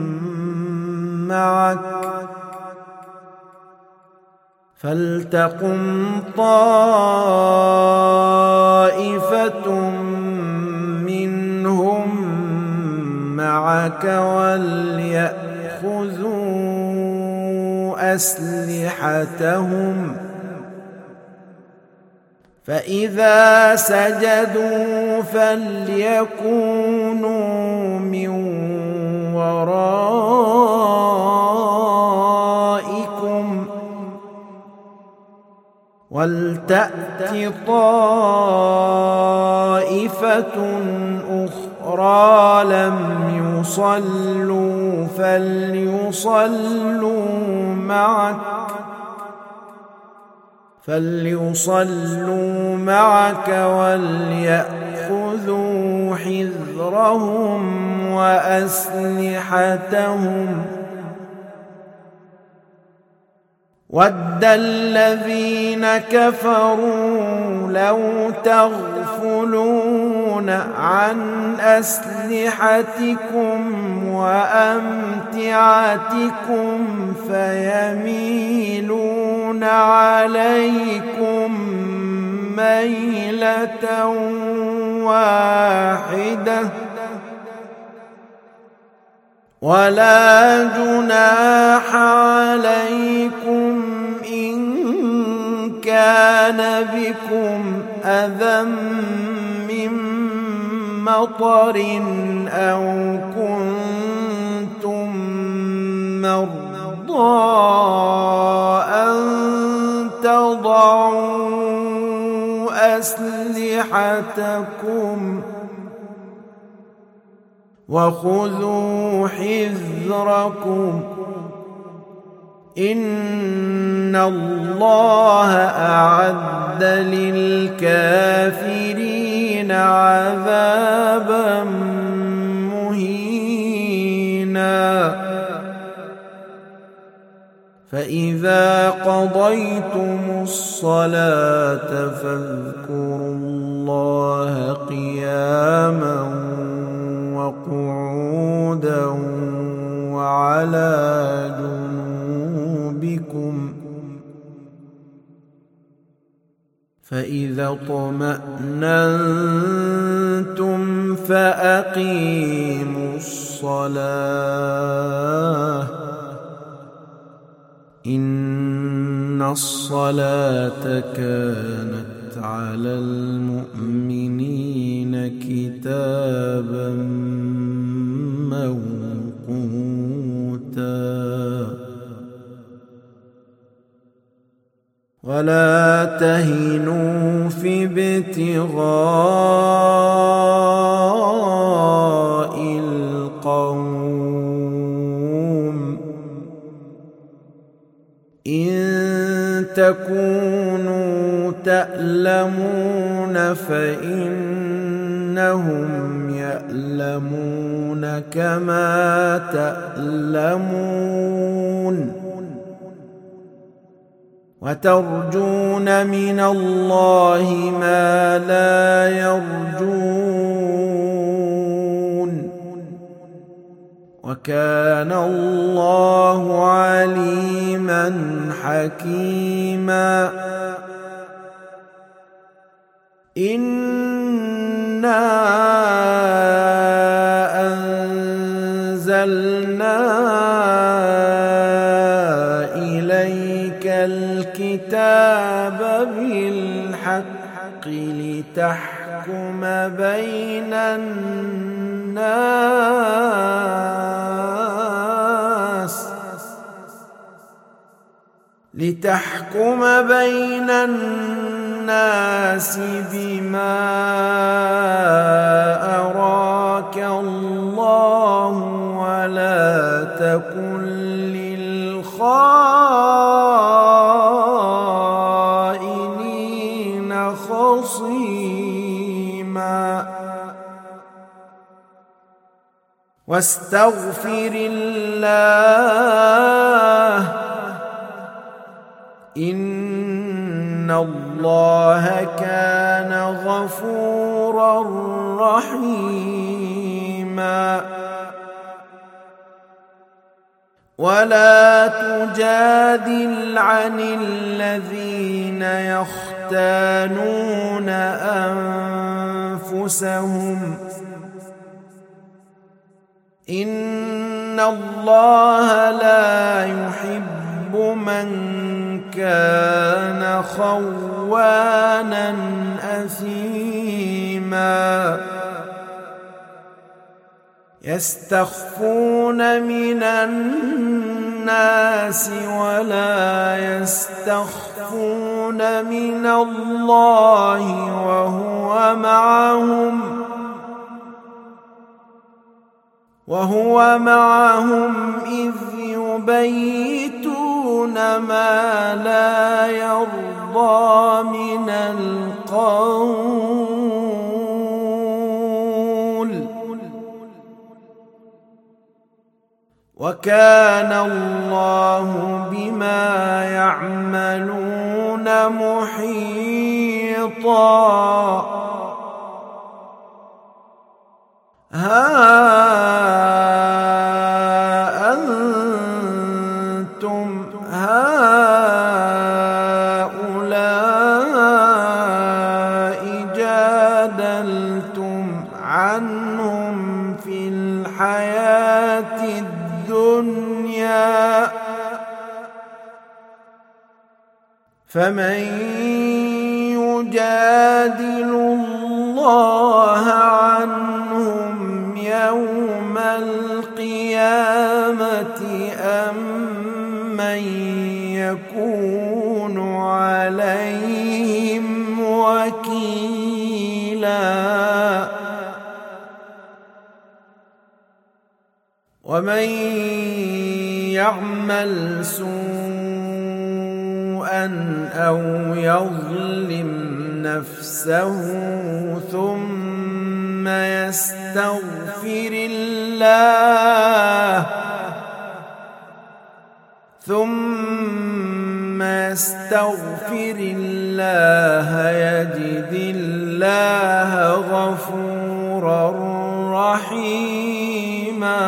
معك وليأخذوا أسلحتهم فإذا سجدوا فليكونوا من ورائكم ولتأت طائفة أخرى لم يصلوا فليصلوا معك وليأخذوا حذرهم وأسلحتهم ود الذين كفروا لو تغفلون عن أسلحتكم وأمتعتكم فيميلون عليكم ميلة واحدة ولا جناح عليكم إن كان بكم أذى من مطر أو كنتم مرضى أن تضعوا أسلحتكم وخذوا حذركم إن الله أعد للكافرين عذابا مهينا فإذا قضيتم الصلاة فاذكروا الله قياما وقعودا وعلى جنوبكم فإذا اطمأننتم فأقيموا الصلاة إن الصلاة كانت على المؤمنين كتابا موقوتا ولا تهنوا في ابتغاء القوم إن تكونوا تألمون فإنهم يألمون كما تألمون وترجون من الله ما لا يرجون وكان الله عليما حكيما إنا أنزلنا إليك الكتاب بالحق لتحكم بين الناس بما أراك الله ولا تكن للخائنين خصيما واستغفر الله إن الله كان غفورا رحيما ولا تجادل عن الذين يختانون أنفسهم إن الله لا يحب من كان خوانا أثيما يستخفون من الناس ولا يستخفون من الله وهو معهم إذ يبيتون ما لا يرضى من القول وكان الله بما يعملون محيطا أنتم هؤلاء جادلتم عنهم في الحياة الدنيا فمن يجادل الله عنهم يوم القيامة أم من يكون عليهم وكيلا ومن يعمل سوءا أو يظلم نفسه ثم يستغفر الله يجد الله غفورا رحيما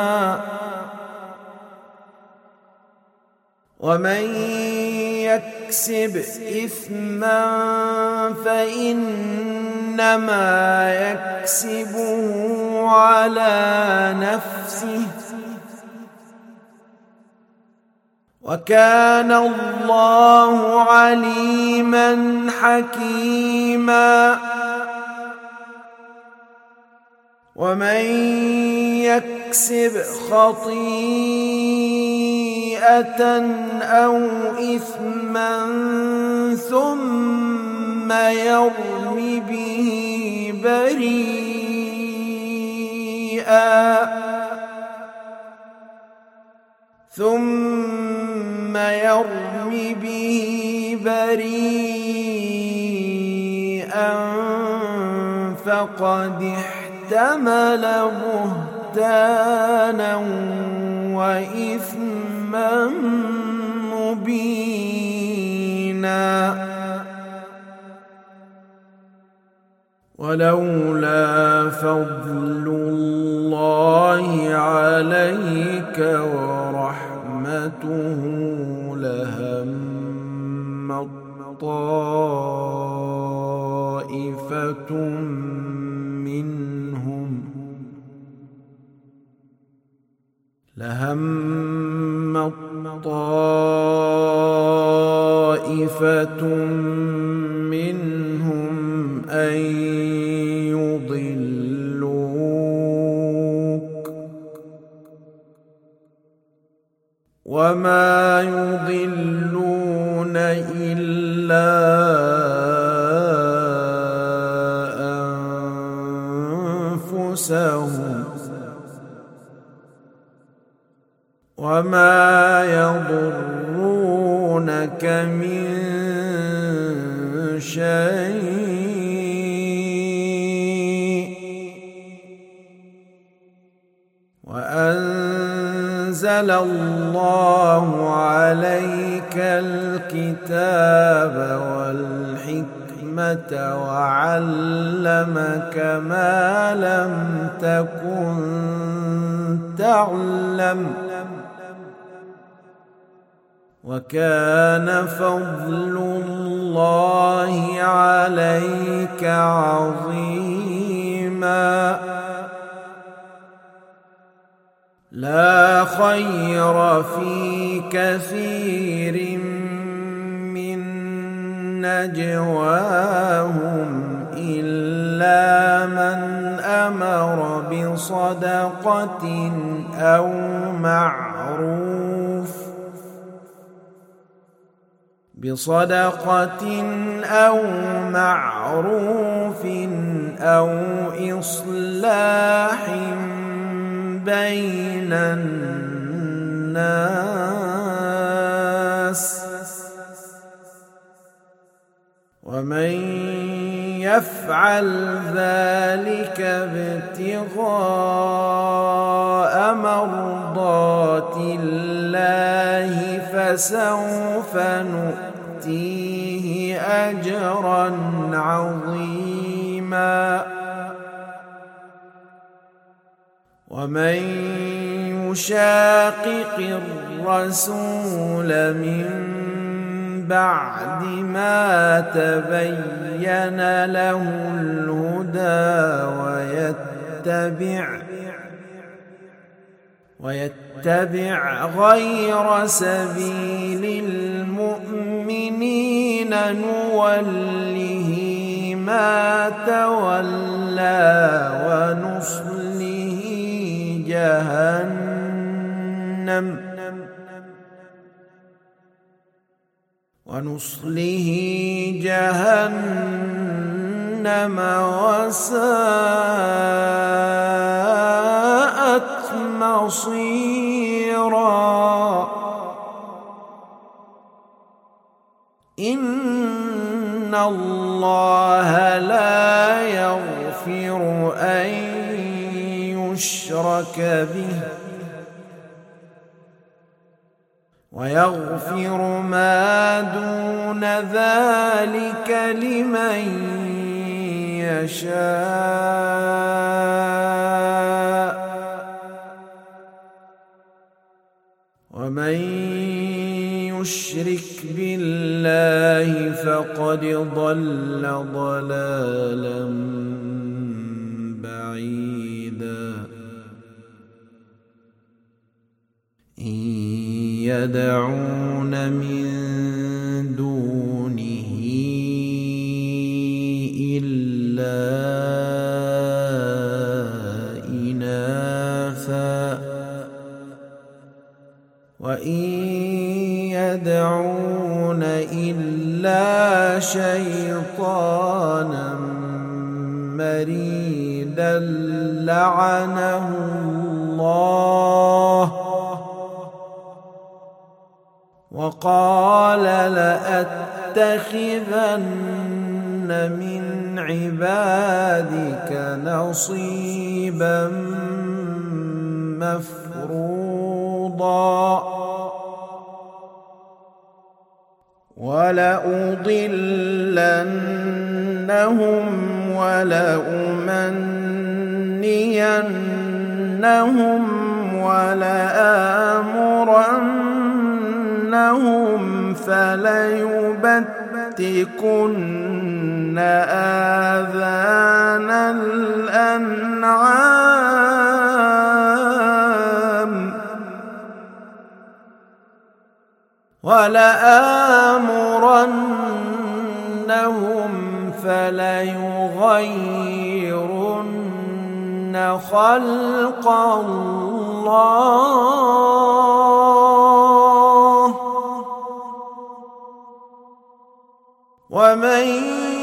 ومن يكسب إثما فإنما يكسبه على نفسه وكان الله عليما حكيما ومن يكسب خطيئة أو إثما ثم يرم به بريئا فقد احتمل بهتانا وإثما مبينا ولولا فضل الله عليك ورحمته لهم طائفة منهم أن يضلوك وما يضلون إلا أنفسهم وما يضرونك من شيء وأنزل الله عليك الكتاب والحكمة وعلمك ما لم تكن تعلم وكان فضل الله عليك عظيما. لا خير في كثير من نجواهم إلا من أمر بصدقة أو معروف أو إصلاح بين الناس ومن يفعل ذلك ابتغاء مرضات الله فسوف نؤتيه أجرا عظيما. ومن يشاقق الرسول من بعد ما تبين له الهدى ويتبع غير سبيل المؤمنين نوله ما تولى ونصله جهنم وساءت مصيرا. إن الله لا يغفر أن يشرك به ويغفر ما دون ذلك لمن يشاء ومن يشرك بالله فقد ضل ضلالا بعيدا. إن يدعون من دونه إلا إناثا وإن يدعون إلا شيطانا مريدا لعنه الله وقال لأتخذن من عبادك نصيبا مفروضا ولأضلنهم ولأمنينهم ولآمرنهم فليبتكن آذان الأنعام فليغيرن خلق الله ومن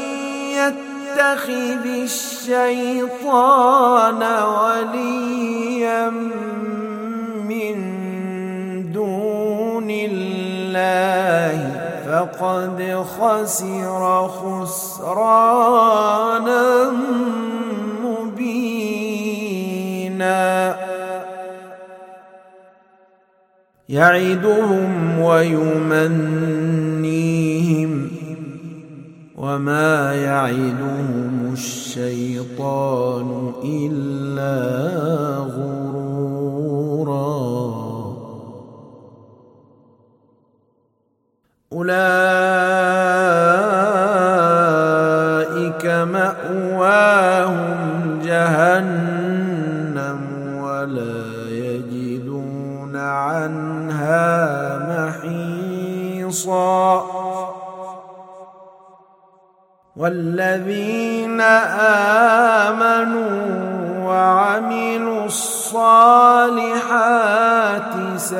يتخذ الشيطان وليا من دون الله فقد خسر خسرانا مبينا. يعدهم ويمنيهم وما يعدهم الشيطان إلا غرورا أولئك مأواهم جهنم ولا يجدون عنها محيصا والذين آمنوا وعملوا الصالحات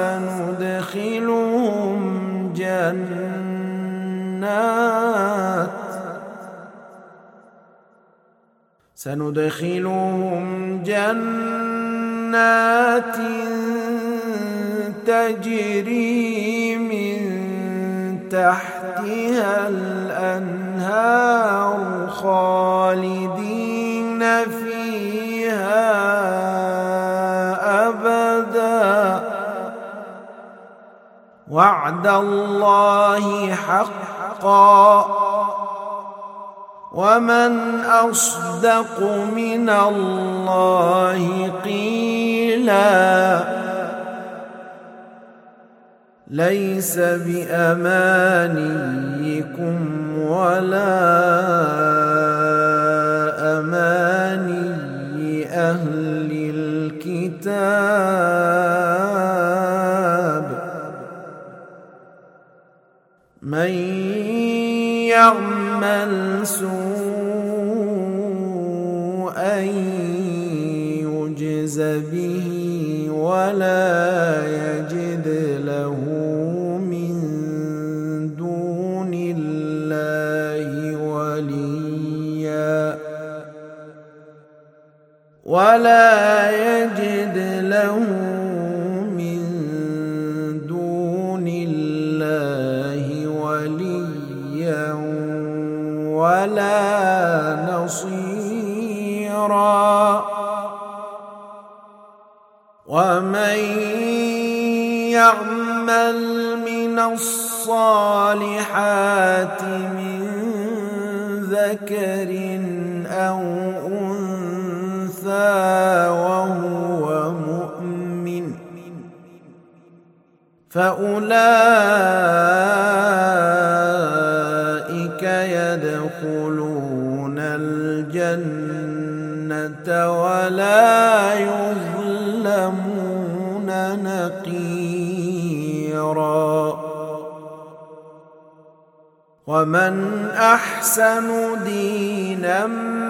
سندخلهم جنات تجري من تحتها الأنهار خالدين فيها أبدا وعد الله حقا ومن أصدق من الله قيلا ليس بأمانيكم ولا أماني أهل الكتاب من يعمل سوءا يجز به ولا يجد له من دون الله وليا ولا نصيرا ومن يعمل من الصالحات من ذكر أو أنثى وهو مؤمن فأولئك يدخلون الجنة ولا يظلمون نقيرا ومن أحسن دينا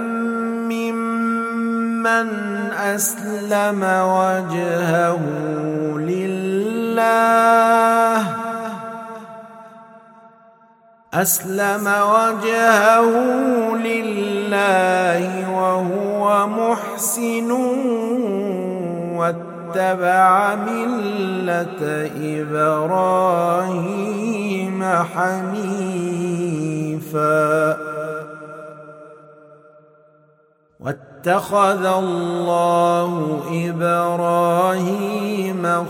ممن أسلم وجهه لله وهو محسن واتبع ملة إبراهيم حنيفا واتخذ الله إبراهيم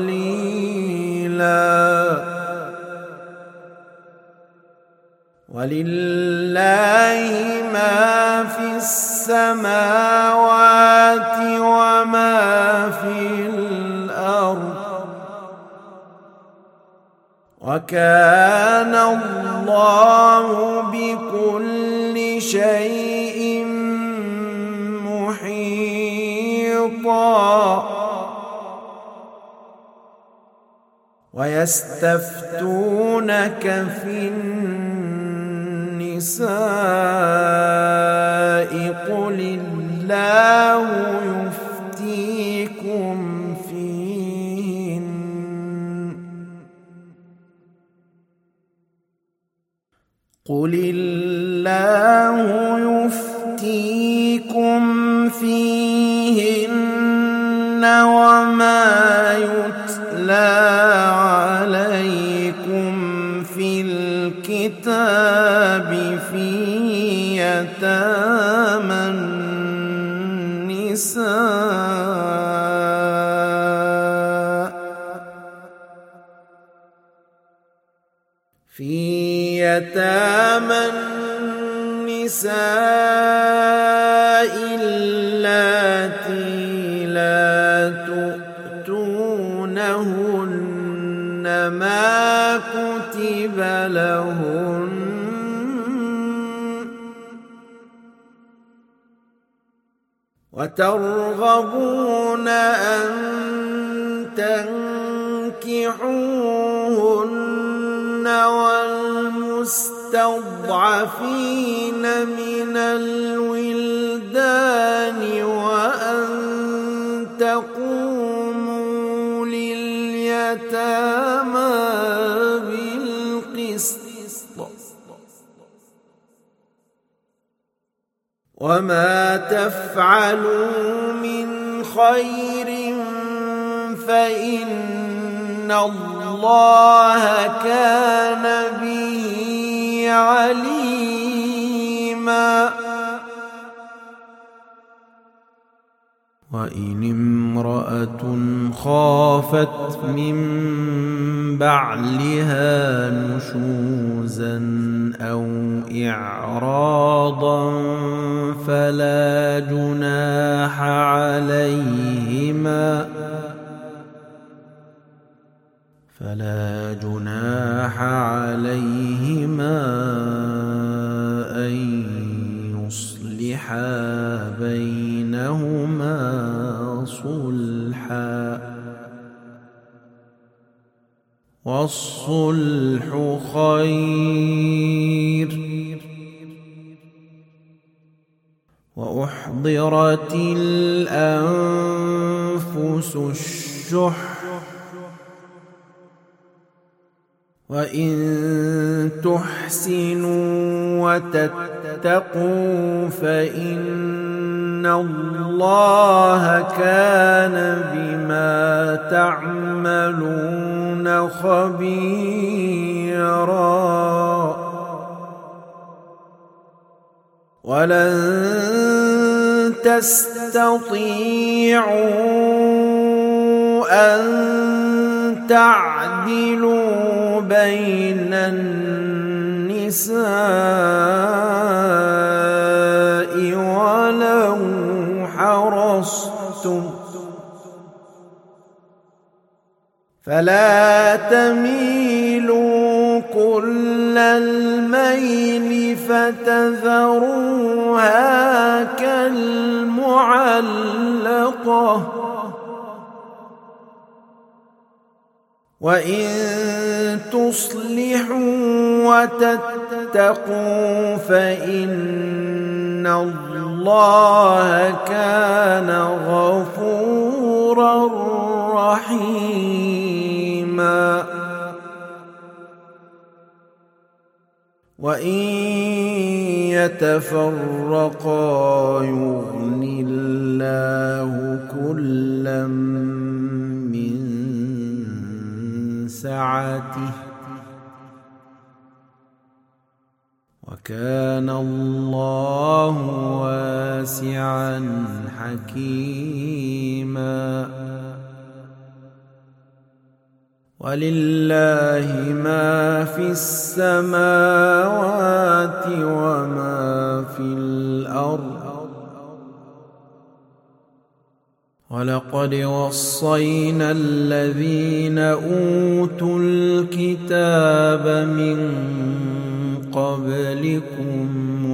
خليلا ولله ما في السماوات وما في الأرض وكان الله بكل شيء محيطا ويستفتونك في النساء قل الله يفتيكم فيهن وما يتلى عليكم في الكتاب في يتامى النساء في يتامى النساء اللاتي لا تؤتونهن ما كتب لهن وترغبون أن تنكحوهن والمستضعفين من الولدان وأن تقوموا لليتامى بالقسط وما تفعلوا من خير فإن الله كان به عليما وإن امرأة خافت من بعلها نشوزا أو إعراضا فلا جناح عليهما أن يصلحا بينهما صلحا والصلح خير وأحضرت الأنفس الشح وإن تحسنوا وتتقوا فإن الله كان بما تعملون خبيرا ولن تستطيعوا أن تعدلوا بين النساء ولو حرصتم فلا تميلوا كل الميل فتذروها كالمعلقة وإن تصلحوا وتتقوا فإن الله كان غفورا رحيما وإن يتفرقا يغن الله كلا من سعته وكان الله واسعا حكيما ولله ما في السماوات وما في الأرض ولقد وصينا الذين أوتوا الكتاب من قبلكم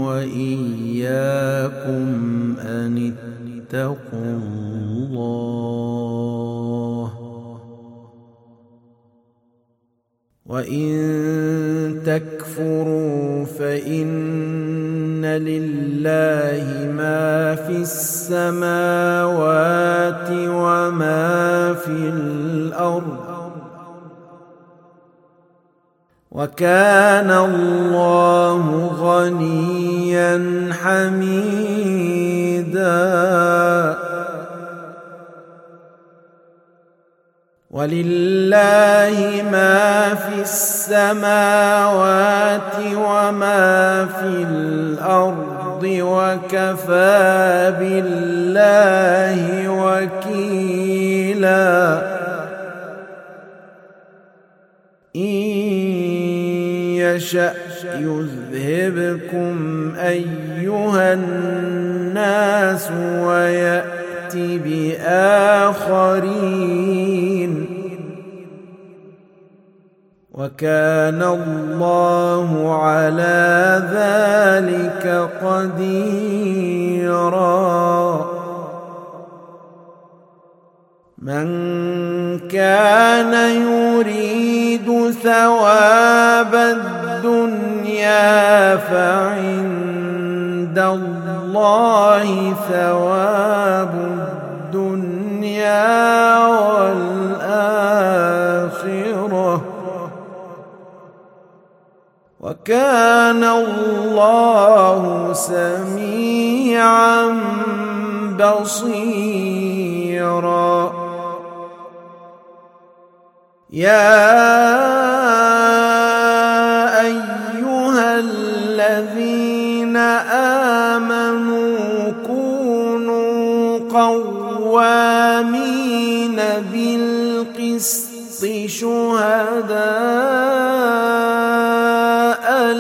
وإياكم أن اتقوا الله وإن تكفروا فإن لله ما في السماوات وما في الأرض وكان الله غنيا حميدا ولله ما في السماوات وما في الأرض وكفى بالله وكيلا إن يشأ يذهبكم أيها الناس ويأت بآخرين وكان الله على ذلك قديرا. من كان يريد ثواب الدنيا فعند الله ثواب الدنيا والآخرة وكان الله سميعا بصيرا. يا أيها الذين آمنوا كونوا قوامين بالقسط شهداء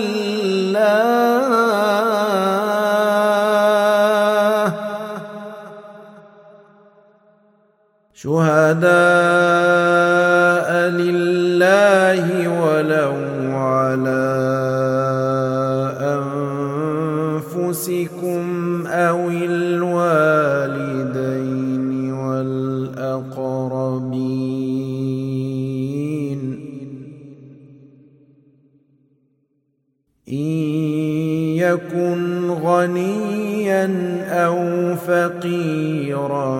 لله ولو على أنفسكم أو الوالدين والأقربين إن يكن غنيا أو فقيرا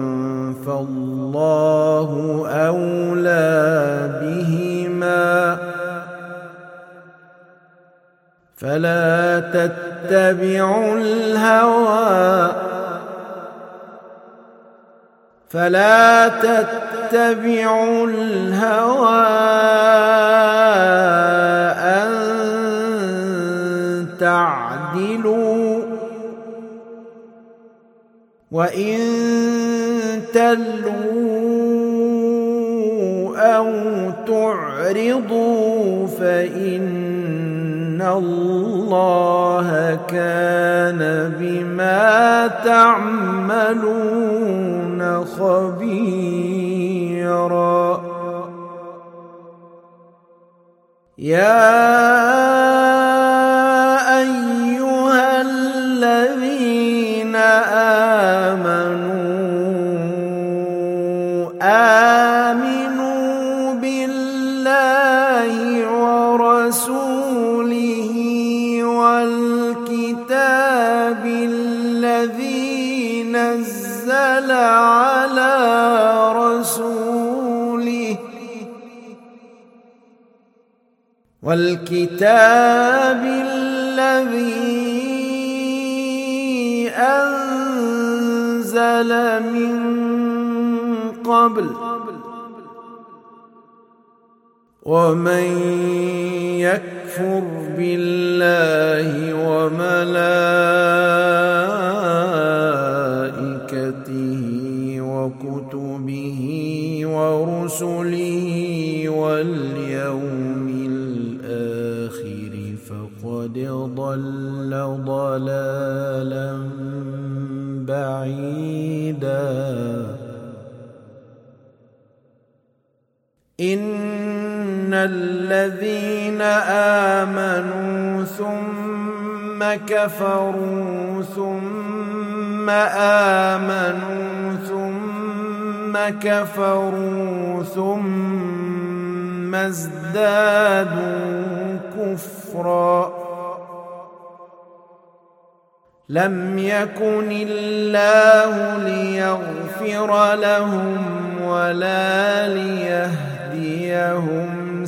فالله أولى بهما فلا تتبعوا الهوى أن تعدلوا وإن تلووا أو تعرضوا فإن الله كان بما تعملون خبيرا. يا أيها الذين آمنوا بالله ورسوله والكتاب الذي نزل على رسوله أنزل من قبل ومن يكفر بالله وملائكته وكتبه ورسله واليوم الآخر فقد ضل ضلالا بعيدا. إن الذين آمنوا ثم كفروا ثم آمنوا ثم كفروا ثم ازدادوا كفرا لم يكن الله ليغفر لهم ولا ليهديهم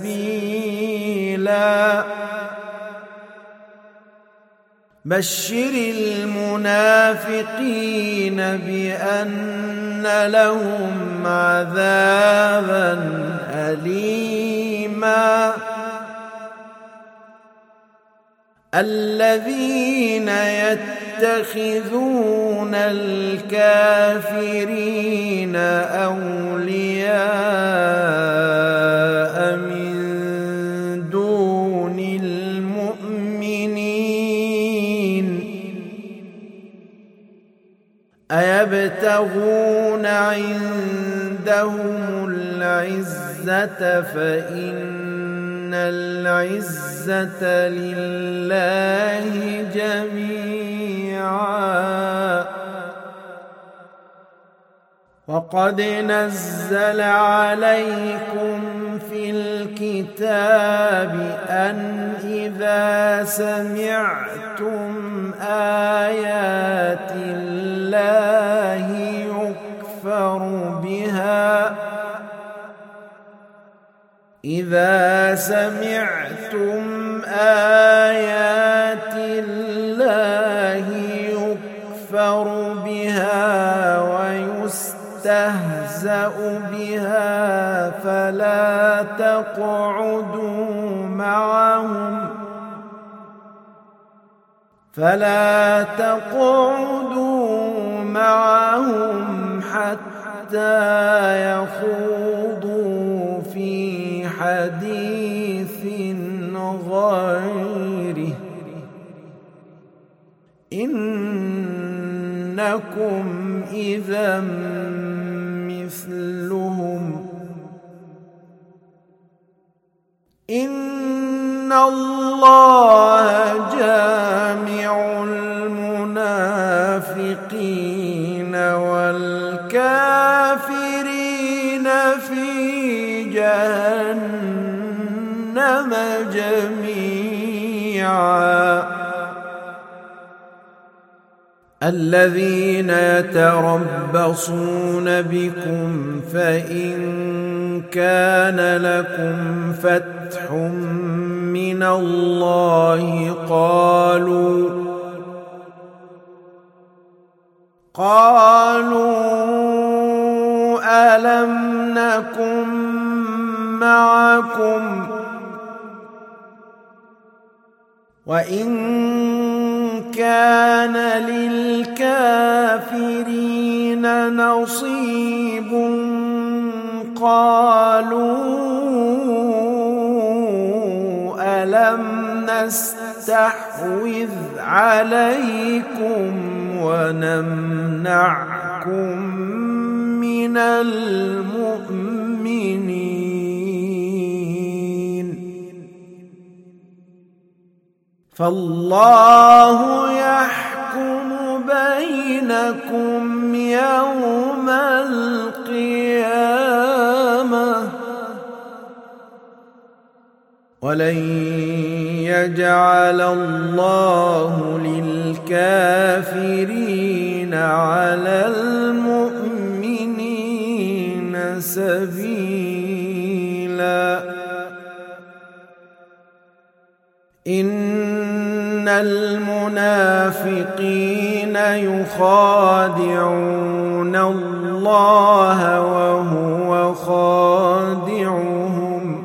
سبيلا. بشر المنافقين بأن لهم عذابا أليما. الذين يتخذون الكافرين أولياء من دون عندهم العزة فإن العزة لله جميعا. وقد نزل عليكم في الكتاب أن إذا سمعتم آيات الله يكفر بها ويستهزأ بها فلا تقعدوا معهم حتى يخوضوا في حديث غيره إنكم إذا مثلهم إن الله جامع المنافقين والكافرين في جهنم جميعا. الذين يتربصون بكم فإن كان لكم فتح من الله قالوا ألم نكن معكم وإن كان للكافرين نصيب قالوا ألم نستحوذ عليكم ونمنعكم من المؤمنين فالله يحكم بينكم يوم القيامة ولن يجعل الله للكافرين على المؤمنين سبيلا. إن المنافقين يخادعون الله وهو خادعهم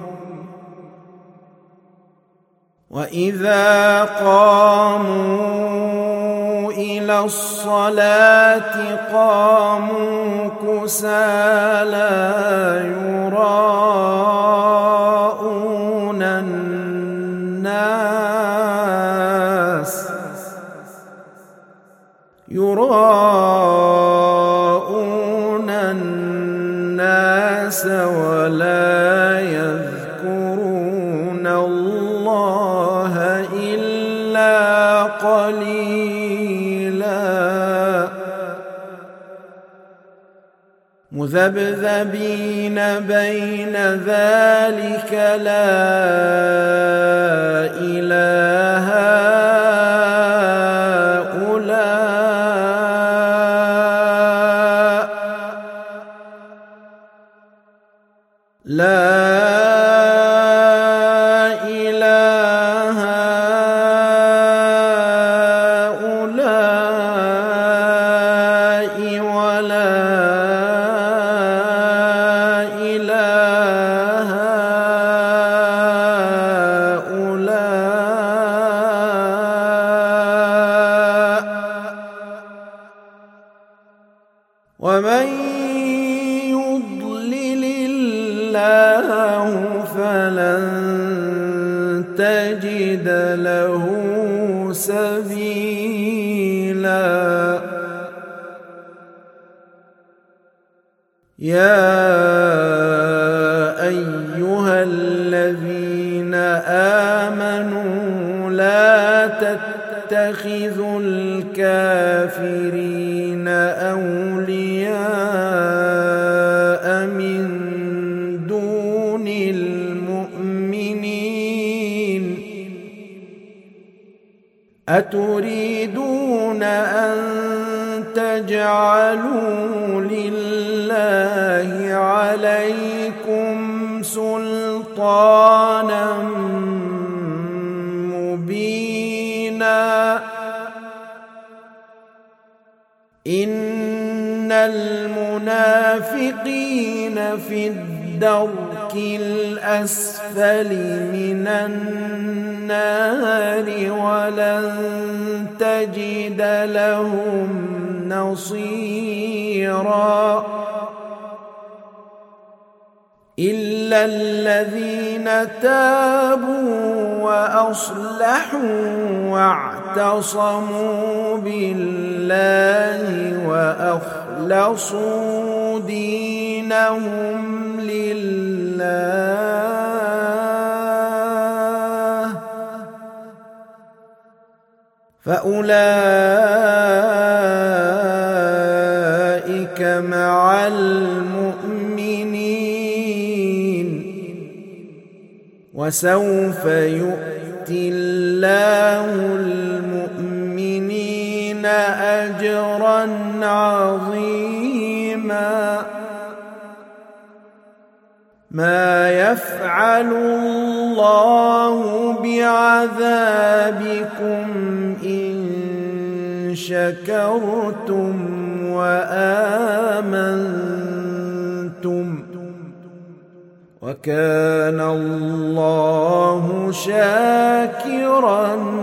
وإذا قاموا إلى الصلاة قاموا كسالى يراءون الناس ولا يذكرون الله إلا قليلا مذبذبين بين ذلك لا إله ومن يضلل الله فلن تجد له سبيلا يا أيها الذين آمنوا لا تتخذوا الكافرين أولياء من دون المؤمنين أتريدون أن تجعلوا لله عليكم سلطانا مبينا إن المنافقين في الدرك الأسفل من النار ولن تجد لهم نصيرا إلا الذين تابوا وأصلحوا واعتصموا بالله وأخلصوا دينهم لله فأولئك مع المؤمنين وسوف يؤتي الله المؤمنين أجرا عظيما ما يفعل الله بعذابكم إن شكرتم وآمنتم وكان الله شاكرا